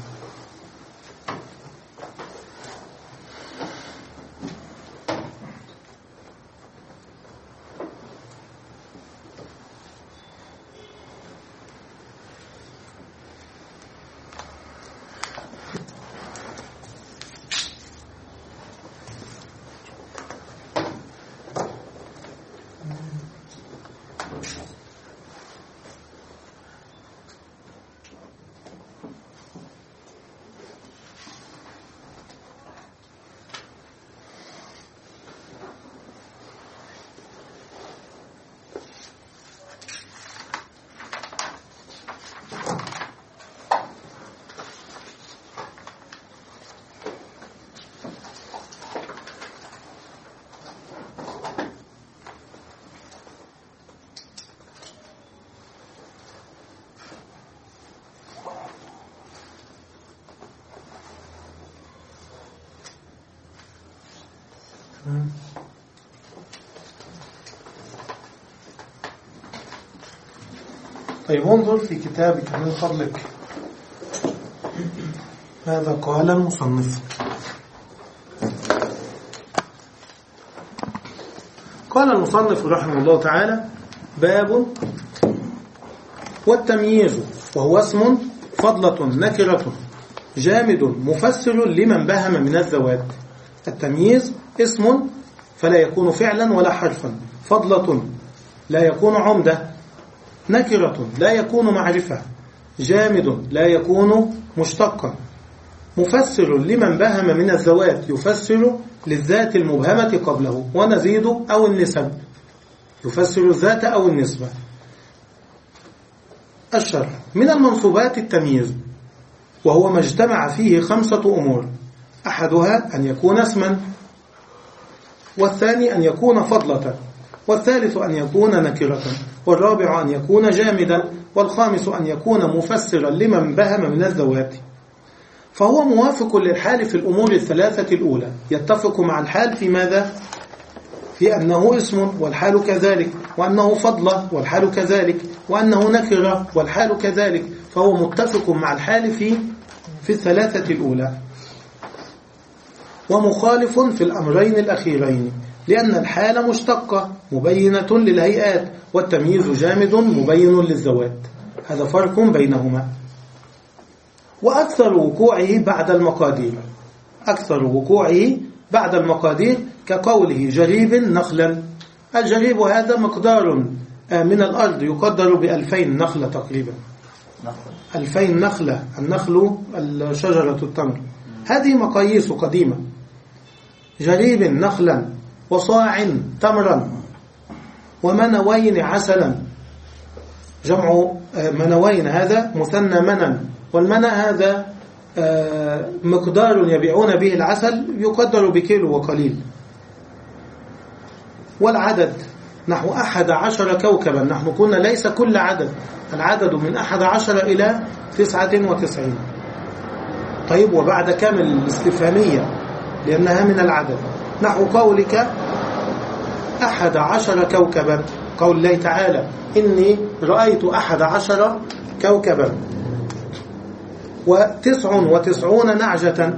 طيب انظر في كتابك من فضلك ماذا قال المصنف. قال المصنف رحمه الله تعالى: باب والتمييز وهو اسم فضلة نكرة جامد مفسر لمن بهم من الذوات. التمييز اسم فلا يكون فعلا ولا حرفا، فضلة لا يكون عمدة، نكرة لا يكون معرفة، جامد لا يكون مشتقا، مفسر لمن بهم من الذوات يفسر للذات المبهمة قبله، ونزيد أو النسب يفسر الذات أو النسبة. الشرح: من المنصوبات التمييز، وهو ما اجتمع فيه خمسة أمور: أحدها أن يكون اسما، والثاني أن يكون فضلة، والثالث أن يكون نكرة، والرابع أن يكون جامدا، والخامس أن يكون مفسرا لمن بهم من الذوات. فهو موافق للحال في الأمور الثلاثة الأولى، يتفق مع الحال في ماذا؟ في أنه اسم والحال كذلك، وأنه فضلة والحال كذلك، وأنه نكرة والحال كذلك. فهو متفق مع الحال في في الثلاثة الأولى، ومخالف في الأمرين الأخيرين، لأن الحال مشتقة مبينة للهيئات، والتمييز جامد مبين للذوات. هذا فرق بينهما. وأكثر وقوعه بعد المقادير، أكثر وقوعه بعد المقادير كقوله جريب نخلا. الجريب هذا مقدار من الأرض يقدر بألفين نخلة تقريبا، ألفين نخلة. النخل شجرة التمر، هذه مقاييس قديمة. جريب نخلا، وصاع تمرا، ومنوين عسلا. جمع منوين هذا مثنى منن، والمنى هذا مقدار يبيعون به العسل يقدر بكيلو وقليل. والعدد نحو أحد عشر كوكبا. نحن قلنا ليس كل عدد، العدد من أحد عشر إلى تسعة وتسعين. طيب، وبعد كامل الاستفهامية لأنها من العدد، نحو قولك أحد عشر كوكبا، قول الله تعالى: إني رأيت أحد عشر كوكبا. وتسع وتسعون نعجة،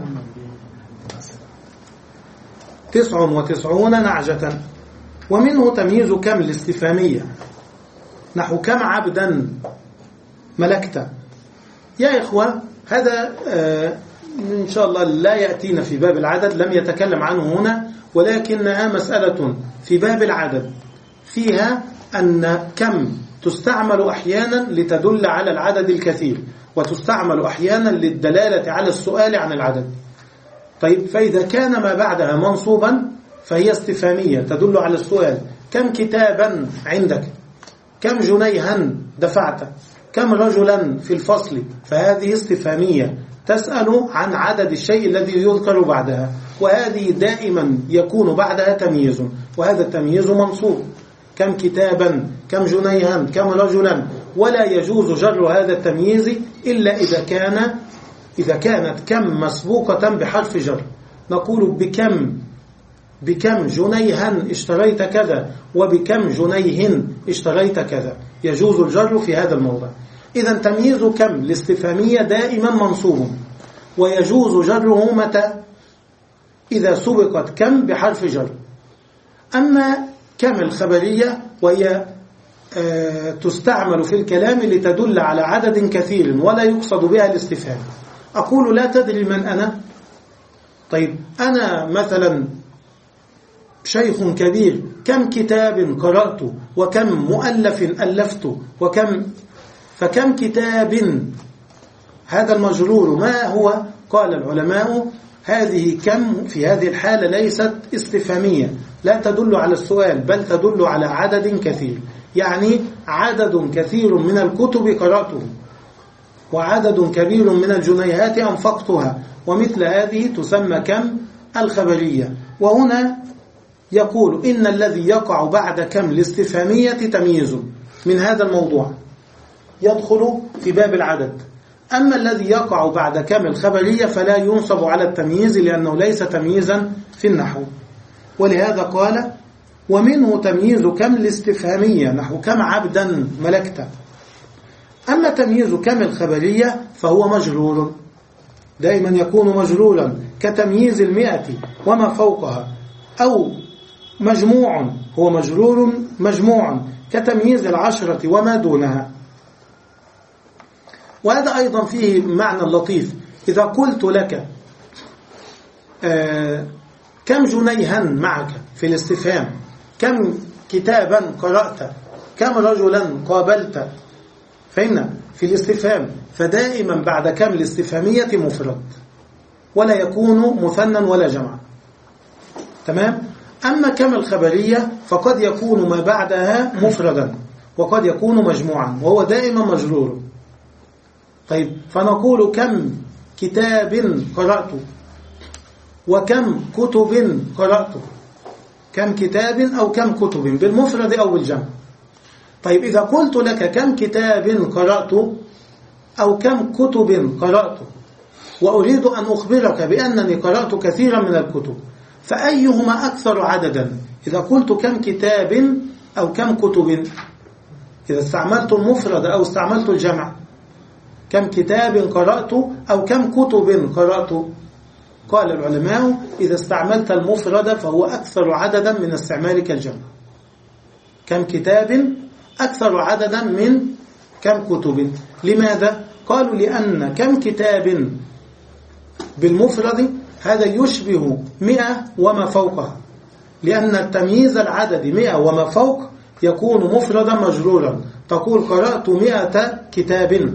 تسع وتسعون نعجة. ومنه تمييز كم الاستفهامية، نحو كم عبدا ملكت. يا إخوة، هذا آه إن شاء الله لا يأتينا في باب العدد، لم يتكلم عنه هنا، ولكنها مسألة في باب العدد فيها أن كم تستعمل أحيانا لتدل على العدد الكثير، وتستعمل أحيانا للدلالة على السؤال عن العدد. طيب، فإذا كان ما بعدها منصوبا فهي استفهامية تدل على السؤال: كم كتابا عندك؟ كم جنيها دفعت؟ كم رجلا في الفصل؟ فهذه استفهامية تسأل عن عدد الشيء الذي يذكر بعدها، وهذه دائما يكون بعدها تمييز، وهذا التمييز منصوب: كم كتابا، كم جنيها، كم رجلا. ولا يجوز جر هذا التمييز إلا إذا كان إذا كانت كم مسبوقة بحرف جر. نقول بكم بكم جنيها اشتريت كذا، وبكم جنيه اشتريت كذا، يجوز الجر في هذا الموضع. إذا تمييز كم الاستفهامية دائما منصوب، ويجوز جره متى؟ إذا سبقت كم بحرف جر. أما كم الخبرية وهي آه تستعمل في الكلام لتدل على عدد كثير ولا يقصد بها الاستفهام. أقول: لا تدري من أنا؟ طيب، أنا مثلا شيخ كبير، كم كتاب قرأت، وكم مؤلف ألفت، وكم فكم كتاب. هذا المجرور ما هو؟ قال العلماء: هذه كم في هذه الحالة ليست استفهامية، لا تدل على السؤال، بل تدل على عدد كثير. يعني عدد كثير من الكتب قرأته، وعدد كبير من الجنيهات أنفقتها، ومثل هذه تسمى كم الخبرية. وهنا يقول: إن الذي يقع بعد كم الاستفهامية تمييز من هذا الموضوع، يدخل في باب العدد. أما الذي يقع بعد كم الخبرية فلا ينصب على التمييز، لأنه ليس تمييزا في النحو. ولهذا قال: ومنه تمييز كم الاستفهامية، نحو كم عبدا ملكت. أما تمييز كم الخبرية فهو مجرور، دائما يكون مجرورا، كتمييز المئة وما فوقها، أو مجموع هو مجرور مجموع كتمييز العشرة وما دونها. وهذا أيضا فيه معنى لطيف. إذا قلت لك آه كم جنيها معك في الاستفهام، كم كتابا قرأت، كم رجلا قابلت، فإن في الاستفهام فدائما بعد كم الاستفهامية مفرد ولا يكون مثنى ولا جمع. تمام؟ أما كم الخبرية فقد يكون ما بعدها مفردا وقد يكون مجموعا وهو دائما مجرور. طيب، فنقول كم كتاب قرأت وكم كتب قرأت، كم كتاب أو كم كتب بالمفرد أو بالجمع. طيب، إذا قلت لك كم كتاب قرأت أو كم كتب قرأت وأريد أن أخبرك بأنني قرأت كثيرا من الكتب، فأيهما أكثر عددا؟ إذا قلت كم كتاب أو كم كتب، إذا استعملت المفرد أو استعملت الجمع، كم كتاب قرأت أو كم كتب قرأت؟ قال العلماء إذا استعملت المفرد فهو أكثر عددا من استعمالك الجمع. كم كتاب أكثر عددا من كم كتب. لماذا؟ قالوا لأن كم كتاب بالمفرد هذا يشبه مئة وما فوقها، لأن التمييز العدد مئة وما فوق يكون مفردا مجرورا، تقول قرأت مئة كتاب،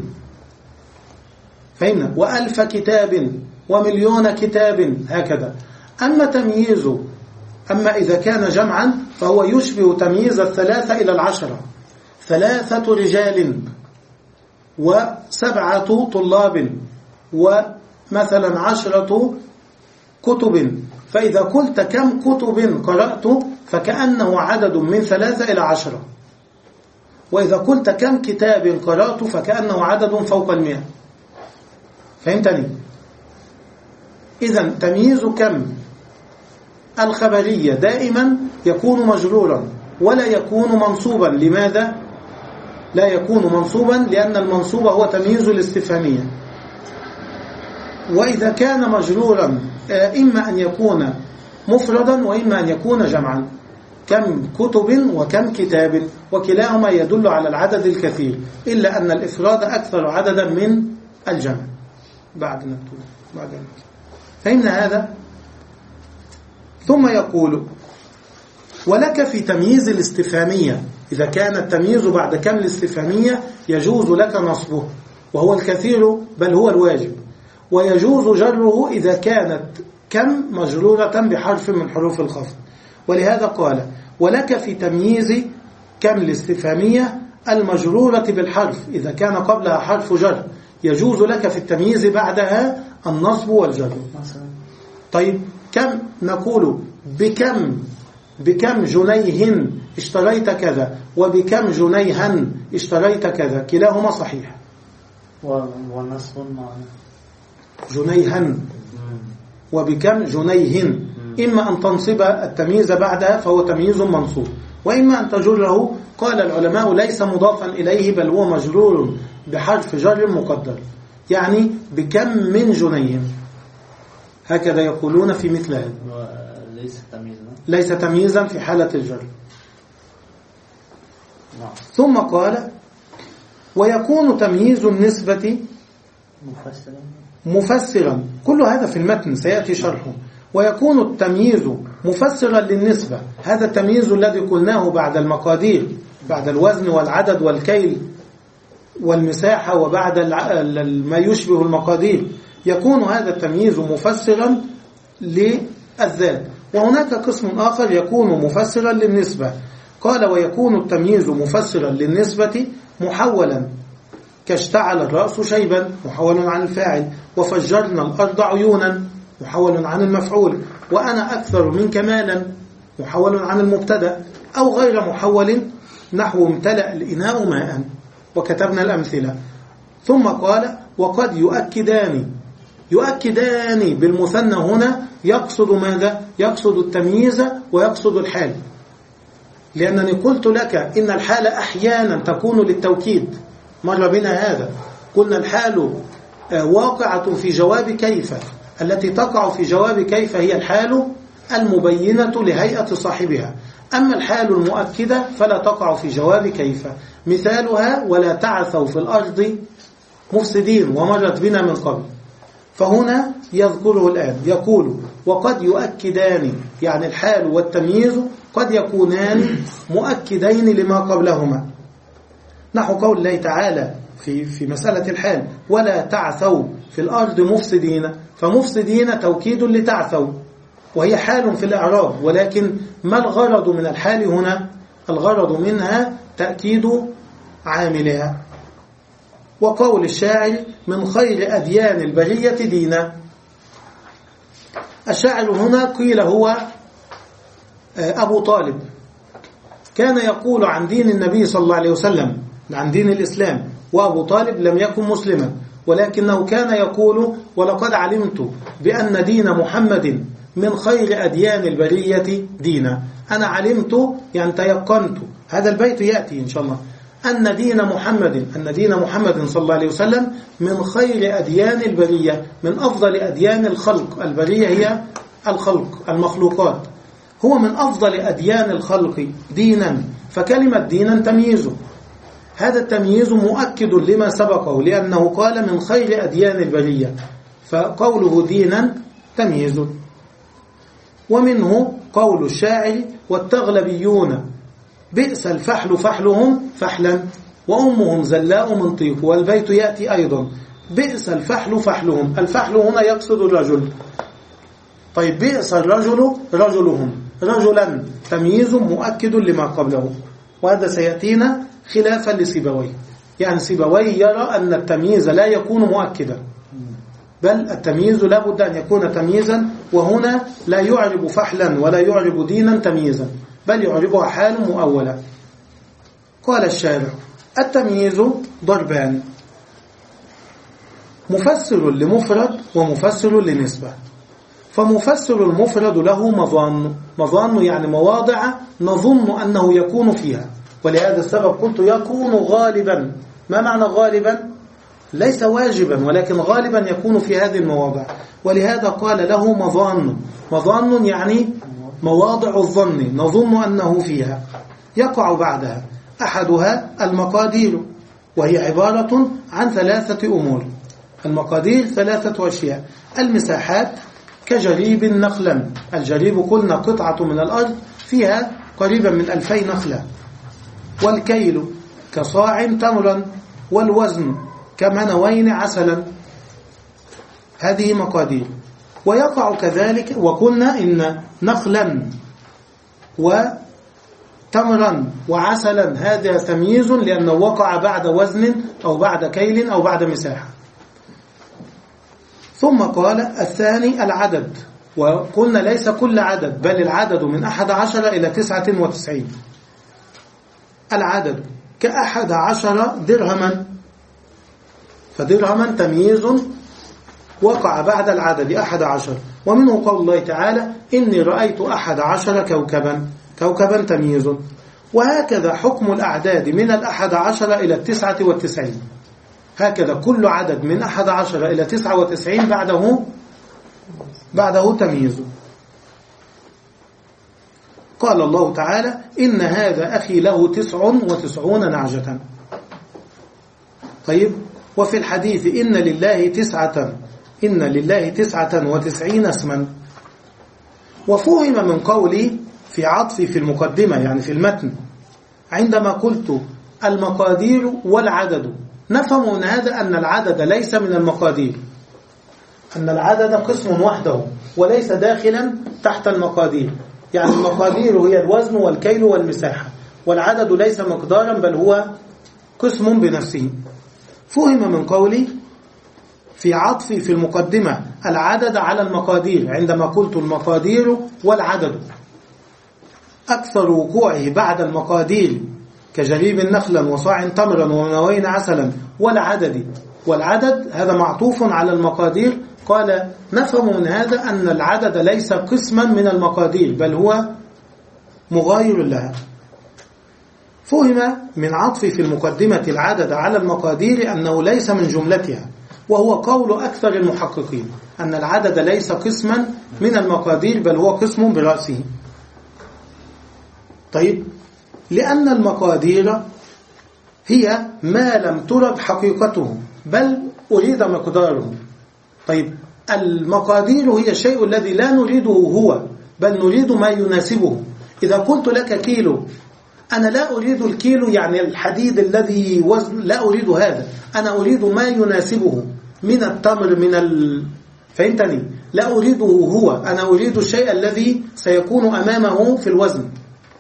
فإن وألف كتاب ومليون كتاب هكذا. أما تمييز أما إذا كان جمعا فهو يشبه تمييز الثلاثة إلى العشرة، ثلاثة رجال وسبعة طلاب ومثلا عشرة كتب. فإذا قلت كم كتب قرأت فكأنه عدد من ثلاثة إلى عشرة، وإذا قلت كم كتاب قرأت فكأنه عدد فوق المئة. فهمتني؟ إذن تمييز كم الخبرية دائما يكون مجرورا ولا يكون منصوبا. لماذا لا يكون منصوبا؟ لأن المنصوب هو تمييز الاستفهامية. وإذا كان مجرورا إما أن يكون مفردا وإما أن يكون جمعا، كم كتب وكم كتاب، وكلاهما يدل على العدد الكثير، إلا أن الإفراد أكثر عددا من الجمع. بعد نكتب بعد نكتب فإن هذا. ثم يقول ولك في تمييز الاستفهامية، إذا كان التمييز بعد كم الاستفهامية يجوز لك نصبه وهو الكثير بل هو الواجب، ويجوز جره إذا كانت كم مجرورة بحرف من حروف الخفض. ولهذا قال ولك في تمييز كم الاستفهامية المجرورة بالحرف، إذا كان قبلها حرف جر يجوز لك في التمييز بعدها النصب والجر. طيب، كم نقول بكم بكم جنيه اشتريت كذا وبكم جنيها اشتريت كذا، كلاهما صحيح. والنصب معنا جنيها وبكم جنيه، إما أن تنصب التمييز بعدها فهو تمييز منصوب، وإما أن تجره. قال العلماء ليس مضافا إليه بل هو مجرور بحرف جر مقدر، يعني بكم من جنيه، هكذا يقولون في مثل هذا. ليس تمييزا ليس تمييزا في حالة الجر. نعم. ثم قال ويكون تمييز النسبة مفسرا مفسرا، كل هذا في المتن سيأتي شرحه. ويكون التمييز مفسرا للنسبة، هذا التمييز الذي قلناه بعد المقادير، بعد الوزن والعدد والكيل والمساحة وبعد ما يشبه المقادير، يكون هذا التمييز مفسرا للذات. وهناك قسم آخر يكون مفسرا للنسبة. قال ويكون التمييز مفسرا للنسبة محولا، كاشتعل الرأس شيبا محول عن الفاعل، وفجرنا الأرض عيونا محول عن المفعول، وأنا أكثر منك مالا محول عن المبتدأ، أو غير محول نحو امتلأ الإناء ماء، وكتبنا الأمثلة. ثم قال وقد يؤكدان يؤكدان بالمثنى هنا يقصد ماذا؟ يقصد التمييز ويقصد الحال، لأنني قلت لك إن الحال أحيانا تكون للتوكيد، مر بنا هذا، قلنا الحال واقعة في جواب كيف، التي تقع في جواب كيف هي الحال المبينة لهيئة صاحبها، أما الحال المؤكدة فلا تقع في جواب كيف. مثالها ولا تعثوا في الأرض مفسدين، ومرت بنا من قبل. فهنا يذكره الآن يقول وقد يؤكدان، يعني الحال والتمييز قد يكونان مؤكدين لما قبلهما، نحو قول الله تعالى في في مسألة الحال ولا تعثوا في الأرض مفسدين، فمفسدين توكيد لتعثوا، وهي حال في الإعراب، ولكن ما الغرض من الحال هنا؟ الغرض منها تأكيد عاملها. وقول الشاعر من خير أديان البرية دينا، الشاعر هنا قيل هو أبو طالب، كان يقول عن دين النبي صلى الله عليه وسلم، عن دين الإسلام، وأبو طالب لم يكن مسلما، ولكنه كان يقول ولقد علمت بأن دين محمد من خير أديان البرية دينا. أنا علمت يعني تيقنت، هذا البيت يأتي إن شاء الله، أن دين محمد أن دين محمد صلى الله عليه وسلم من خير أديان البرية، من أفضل أديان الخلق. البرية هي الخلق، المخلوقات، هو من أفضل أديان الخلق دينا، فكلمة دينا تمييزه، هذا التمييز مؤكد لما سبقه، لأنه قال من خير أديان البرية، فقوله دينا تمييز. ومنه قول الشاعر والتغلبيون بئس الفحل فحلهم فحلا وأمهم زلاء من طيف. والبيت يأتي أيضا بئس الفحل فحلهم، الفحل هنا يقصد الرجل. طيب بئس الرجل رجلهم، رجلا تمييز مؤكد لما قبله، وهذا سيأتينا خلافا لسيبويه، يعني سيبويه يرى أن التمييز لا يكون مؤكدا، بل التمييز لا بد أن يكون تمييزا، وهنا لا يعرب فحلا ولا يعرب دينا تمييزا، بل يعربها حال مؤولة. قال الشارع التمييز ضربان، مفسر لمفرد ومفسر لنسبة. فمفسر المفرد له مظان، مظان يعني مواضع نظن أنه يكون فيها، ولهذا السبب قلت يكون غالبا. ما معنى غالبا؟ ليس واجبا، ولكن غالبا يكون في هذه المواضع، ولهذا قال له مظان. مظان يعني مواضع الظن نظن أنه فيها، يقع بعدها أحدها المقادير، وهي عبارة عن ثلاثة أمور. المقادير ثلاثة أشياء: المساحات كجريب نخلا، الجريب قلنا قطعة من الأرض فيها قريبا من ألفي نخلة. والكيل كصاع تمرا، والوزن كمنوين عسلا، هذه مقادير. ويقع كذلك، وقلنا إن نخلا وتمرا وعسلا هذا تمييز، لأنه وقع بعد وزن أو بعد كيل أو بعد مساحة. ثم قال الثاني العدد، وقلنا ليس كل عدد، بل العدد من أحد عشر إلى تسعة وتسعين. العدد كأحد عشر درهما، فدرهما تمييز وقع بعد العدد أحد عشر. ومنه قول الله تعالى إني رأيت أحد عشر كوكبا، كوكبا تمييز. وهكذا حكم الأعداد من الأحد عشر إلى التسعة والتسعين، هكذا كل عدد من أحد عشر إلى تسعة وتسعين بعده بعده تمييز. قال الله تعالى إن هذا أخي له تسع وتسعون نعجة. طيب، وفي الحديث إن لله تسعة إن لله تسعة وتسعين اسما. وفهم من قولي في عطفي في المقدمة، يعني في المتن، عندما قلت المقادير والعدد، نفهم من هذا أن العدد ليس من المقادير، أن العدد قسم وحده وليس داخلا تحت المقادير. يعني المقادير هي الوزن والكيل والمساحة، والعدد ليس مقدارا بل هو قسم بنفسه. فهم من قولي في عطفي في المقدمة العدد على المقادير، عندما قلت المقادير والعدد، أكثر وقوعه بعد المقادير كجريب نخلا وصاع تمرا ومنوين عسلا والعدد، والعدد هذا معطوف على المقادير. قال نفهم من هذا أن العدد ليس قسما من المقادير بل هو مغاير لها. فهم من عطفي في المقدمة العدد على المقادير أنه ليس من جملتها، وهو قول أكثر المحققين أن العدد ليس قسما من المقادير بل هو قسم برأسه. طيب، لأن المقادير هي ما لم ترد حقيقته بل أريد مقداره. طيب، المقادير هي الشيء الذي لا نريده هو بل نريد ما يناسبه. إذا قلت لك كيلو، أنا لا أريد الكيلو يعني الحديد الذي وزن، لا أريد هذا، أنا أريد ما يناسبه من التمر من ال... فهمتني؟ لا أريده هو، أنا أريد الشيء الذي سيكون أمامه في الوزن.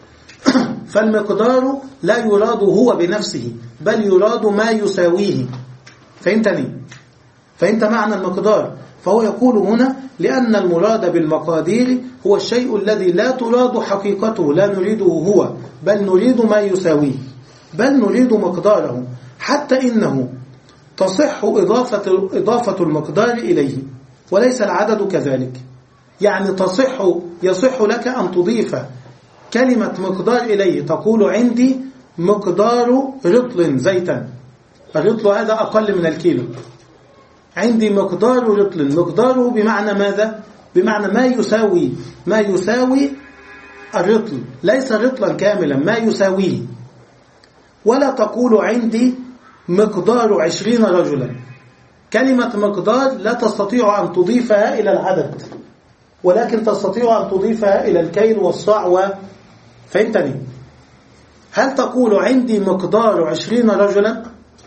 فالمقدار لا يراد هو بنفسه بل يراد ما يساويه. فهمتني؟ فهمت معنى المقدار؟ فهو يقول هنا لأن المراد بالمقادير هو الشيء الذي لا تراد حقيقته، لا نريده هو بل نريد ما يساويه، بل نريد مقداره، حتى إنه تصح إضافة, إضافة المقدار إليه وليس العدد كذلك. يعني تصح يصح لك أن تضيف كلمة مقدار إليه، تقول عندي مقدار رطل زيتا، الرطل هذا أقل من الكيلو، عندي مقدار رطل، مقداره بمعنى ماذا؟ بمعنى ما يساوي ما يساوي الرطل، ليس رطلا كاملا، ما يساويه. ولا تقول عندي مقدار عشرين رجلا، كلمة مقدار لا تستطيع أن تضيفها إلى العدد، ولكن تستطيع أن تضيفها إلى الكيل والصاع و... فهمتني؟ هل تقول عندي مقدار عشرين رجلا؟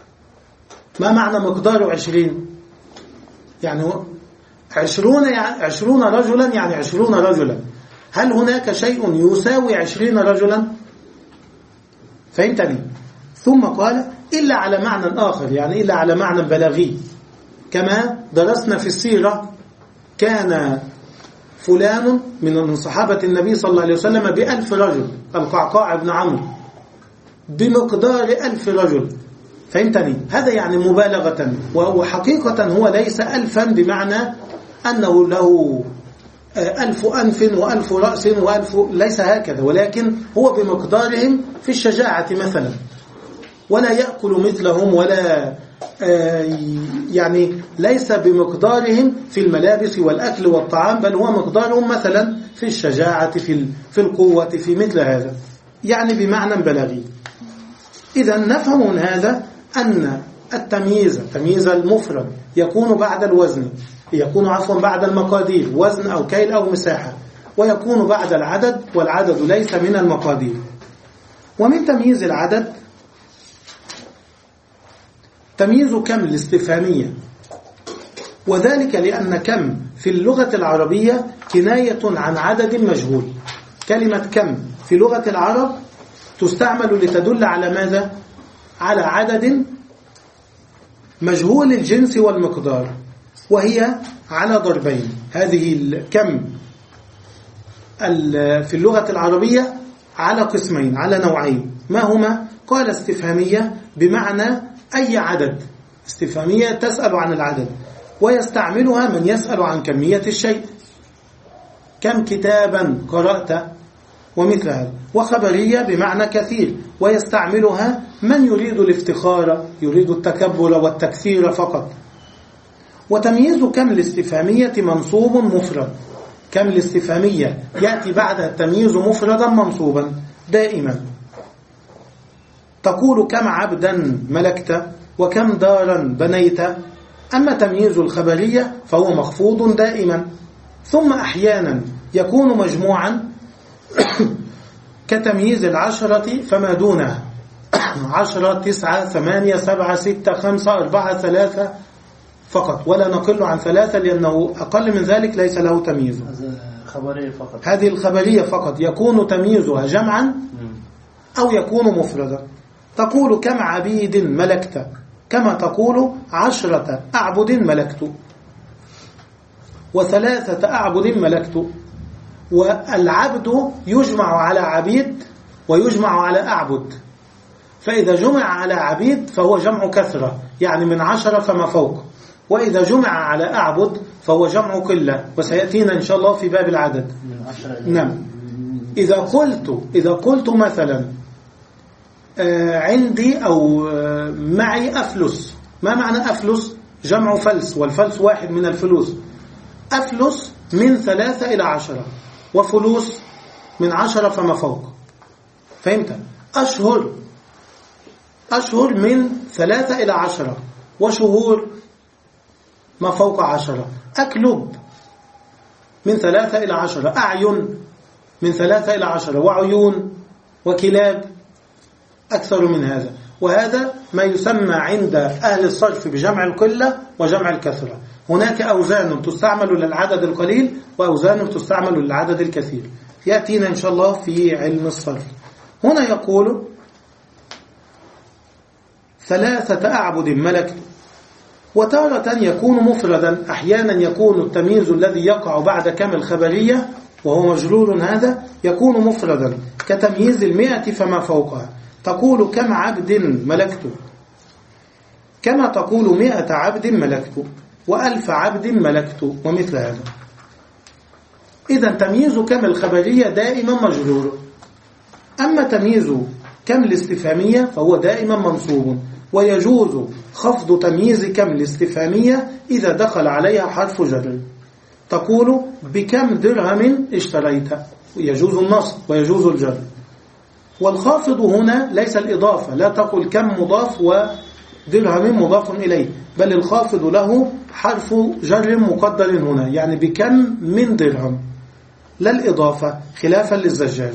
ما معنى مقدار عشرين؟ يعني عشرون, يعني عشرون رجلا يعني عشرون رجلا. هل هناك شيء يساوي عشرين رجلا؟ فهمتني؟ ثم قال إلا على معنى آخر، يعني إلا على معنى بلاغي، كما درسنا في السيرة كان فلان من صحابة النبي صلى الله عليه وسلم بألف رجل، القعقاع بن عمرو بمقدار ألف رجل. فهمتني؟ هذا يعني مبالغة، وحقيقة هو ليس ألفا بمعنى أنه له ألف أنف وألف رأس وألف، ليس هكذا، ولكن هو بمقدارهم في الشجاعة مثلا، ولا يأكل مثلهم، ولا يعني ليس بمقدارهم في الملابس والأكل والطعام، بل هو مقدارهم مثلا في الشجاعة في في القوة في مثل هذا، يعني بمعنى بلاغي. إذا نفهم من هذا أن التمييز تمييز المفرد يكون بعد الوزن، يكون عفوا بعد المقادير، وزن أو كيل أو مساحة، ويكون بعد العدد، والعدد ليس من المقادير. ومن تمييز العدد تمييز كم الاستفهامية، وذلك لأن كم في اللغة العربية كناية عن عدد مجهول. كلمة كم في لغة العرب تستعمل لتدل على ماذا؟ على عدد مجهول الجنس والمقدار، وهي على ضربين. هذه الكم في اللغة العربية على قسمين، على نوعين. ما هما؟ قال استفهامية بمعنى أي عدد، استفهامية تسأل عن العدد، ويستعملها من يسأل عن كمية الشيء، كم كتابا قرأت ومثل هذا. وخبرية بمعنى كثير، ويستعملها من يريد الافتخار، يريد التكبر والتكثير فقط. وتمييز كم الاستفهامية منصوب مفرد، كم الاستفهامية يأتي بعدها التمييز مفردا منصوبا دائما. تقول كم عبدا ملكت وكم دارا بنيت. أما تمييز الخبرية فهو مخفوض دائما، ثم أحيانا يكون مجموعا كتمييز العشرة فما دونها، عشرة، تسعة، ثمانية، سبعة، ستة، خمسة، أربعة، ثلاثة فقط، ولا نقل عن ثلاثة، لأنه أقل من ذلك ليس له تمييز. خبرية فقط. هذه الخبرية فقط يكون تمييزها جمعا أو يكون مفردا. تقول كم عبيد ملكت، كما تقول عشرة أعبد ملكت، وثلاثة أعبد ملكت. والعبد يجمع على عبيد ويجمع على أعبد، فإذا جمع على عبيد فهو جمع كثرة، يعني من عشرة فما فوق، وإذا جمع على أعبد فهو جمع قلة، وسيأتينا إن شاء الله في باب العدد. نعم. إذا قلت إذا قلت مثلا عندي أو معي أفلس. ما معنى أفلس؟ جمع فلس، والفلس واحد من الفلوس. أفلس من ثلاثة إلى عشرة، وفلوس من عشرة فما فوق. فهمت؟ أشهر أشهر من ثلاثة إلى عشرة، وشهور ما فوق عشرة. أكلب من ثلاثة إلى عشرة، أعين من ثلاثة إلى عشرة، وعيون وكلاب أكثر من هذا. وهذا ما يسمى عند أهل الصرف بجمع القلة وجمع الكثرة. هناك أوزان تستعمل للعدد القليل وأوزان تستعمل للعدد الكثير، يأتينا إن شاء الله في علم الصرف. هنا يقول ثلاثة أعبد ملكت. وتارة يكون مفردا، أحيانا يكون التمييز الذي يقع بعد كم الخبرية وهو مجرور هذا يكون مفردا، كتمييز المئة فما فوقها. تقول كم عبد ملكت، كما تقول مئة عبد ملكت، وألف عبد ملكت، ومثل هذا. إذا تمييز كم الخبرية دائما مجرور. أما تمييز كم الاستفهامية فهو دائما منصوب، ويجوز خفض تمييز كم الاستفهامية إذا دخل عليها حرف جر. تقول بكم درهم اشتريت، يجوز النصب ويجوز الجر. والخافض هنا ليس الإضافة، لا تقل كم مضاف ودرهم مضاف إليه، بل الخافض له حرف جر مقدر هنا، يعني بكم من درهم، لا الإضافة، خلافا للزجاج.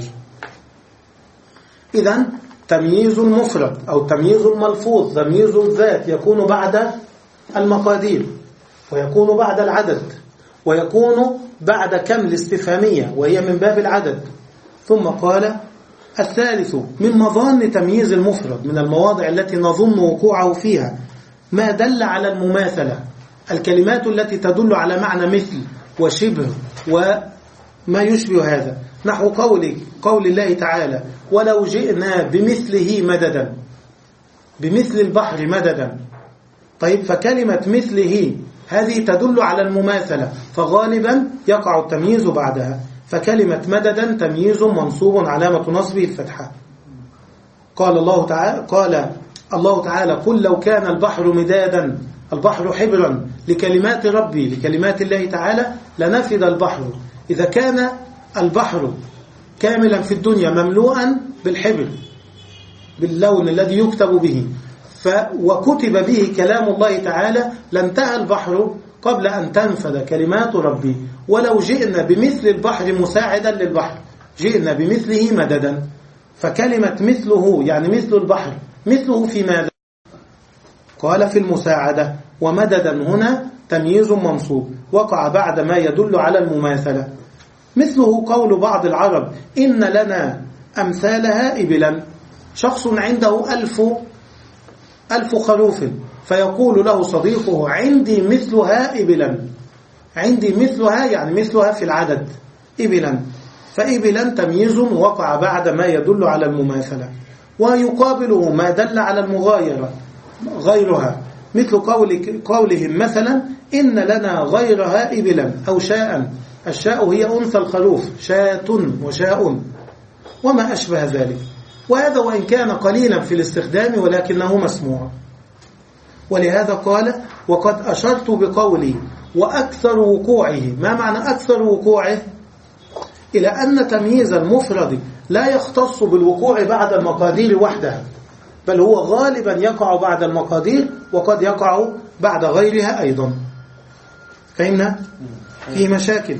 إذن تمييز المفرد أو تمييز الملفوظ، تمييز الذات، يكون بعد المقادير، ويكون بعد العدد، ويكون بعد كم الاستفهامية وهي من باب العدد. ثم قال الثالث من مظان تمييز المفرد، من المواضع التي نظن وقوعه فيها، ما دل على المماثلة، الكلمات التي تدل على معنى مثل وشبه وما يشبه هذا، نحو قول قول الله تعالى ولو جئنا بمثله مددا، بمثل البحر مددا. طيب، فكلمة مثله هذه تدل على المماثلة، فغالبا يقع التمييز بعدها. فكلمة مددا تمييز منصوب علامة نصبه الفتحة. قال الله تعالى قال الله تعالى قل لو كان البحر مدادا، البحر حبرا لكلمات ربي، لكلمات الله تعالى، لنفد البحر. إذا كان البحر كاملا في الدنيا مملوءا بالحبر، باللون الذي يكتب به، ف وكتب به كلام الله تعالى، لانتهى البحر قبل أن تنفذ كلمات ربي. ولو جئنا بمثل البحر مساعدا للبحر، جئنا بمثله مددا. فكلمة مثله يعني مثل البحر، مثله في ماذا؟ قال في المساعدة. ومددا هنا تمييز منصوب وقع بعد ما يدل على المماثلة. مثله قول بعض العرب إن لنا أمثالها إبلا، شخص عنده ألف ألف خروف، فيقول له صديقه عندي مثلها إبلا، عندي مثلها يعني مثلها في العدد إبلا. فإبلا تمييز وقع بعد ما يدل على المماثلة. ويقابله ما دل على المغايرة غيرها، مثل قول قولهم مثلا إن لنا غيرها إبلا أو شاء. الشاء هي أنثى الخروف، شاة وشاء وما أشبه ذلك. وهذا وإن كان قليلا في الاستخدام ولكنه مسموع. ولهذا قال وقد أشرت بقولي وأكثر وقوعه. ما معنى أكثر وقوعه؟ إلى أن تمييز المفرد لا يختص بالوقوع بعد المقادير وحدها، بل هو غالبا يقع بعد المقادير وقد يقع بعد غيرها أيضا. فهمنا؟ في مشاكل.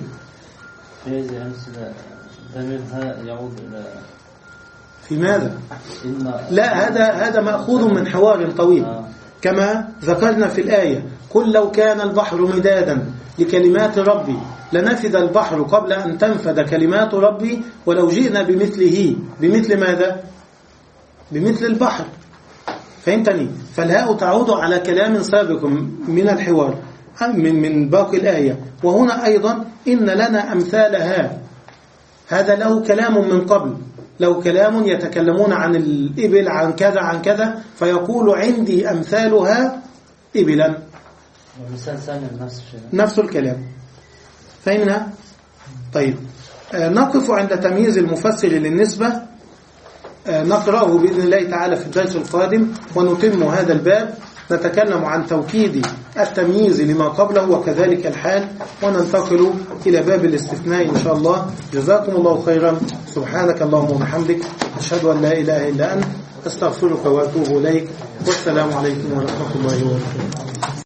في ماذا؟ لا، هذا هذا مأخوذ من حوار طويل كما ذكرنا في الآية قل لو كان البحر مدادا لكلمات ربي لنفذ البحر قبل أن تنفذ كلمات ربي ولو جئنا بمثله. بمثل ماذا؟ بمثل البحر. فهمتني؟ فالهاء تعود على كلام سابق من الحوار من من باقي الآية. وهنا أيضا إن لنا أمثالها، هذا له كلام من قبل، لو كلام يتكلمون عن الإبل عن كذا عن كذا، فيقول عندي أمثالها إبلا، نفس الكلام. فهمنا؟ طيب، آه نقف عند تمييز المفسر للنسبة. نقرأه بإذن الله تعالى في الدرس القادم ونتم هذا الباب. نتكلم عن توكيد التمييز لما قبله وكذلك الحال، وننتقل إلى باب الاستثناء إن شاء الله. جزاكم الله خيرا. سبحانك اللهم وبحمدك، أشهد أن لا إله إلا أنت، أستغفرك وأتوب إليك، والسلام عليكم ورحمة الله وبركاته.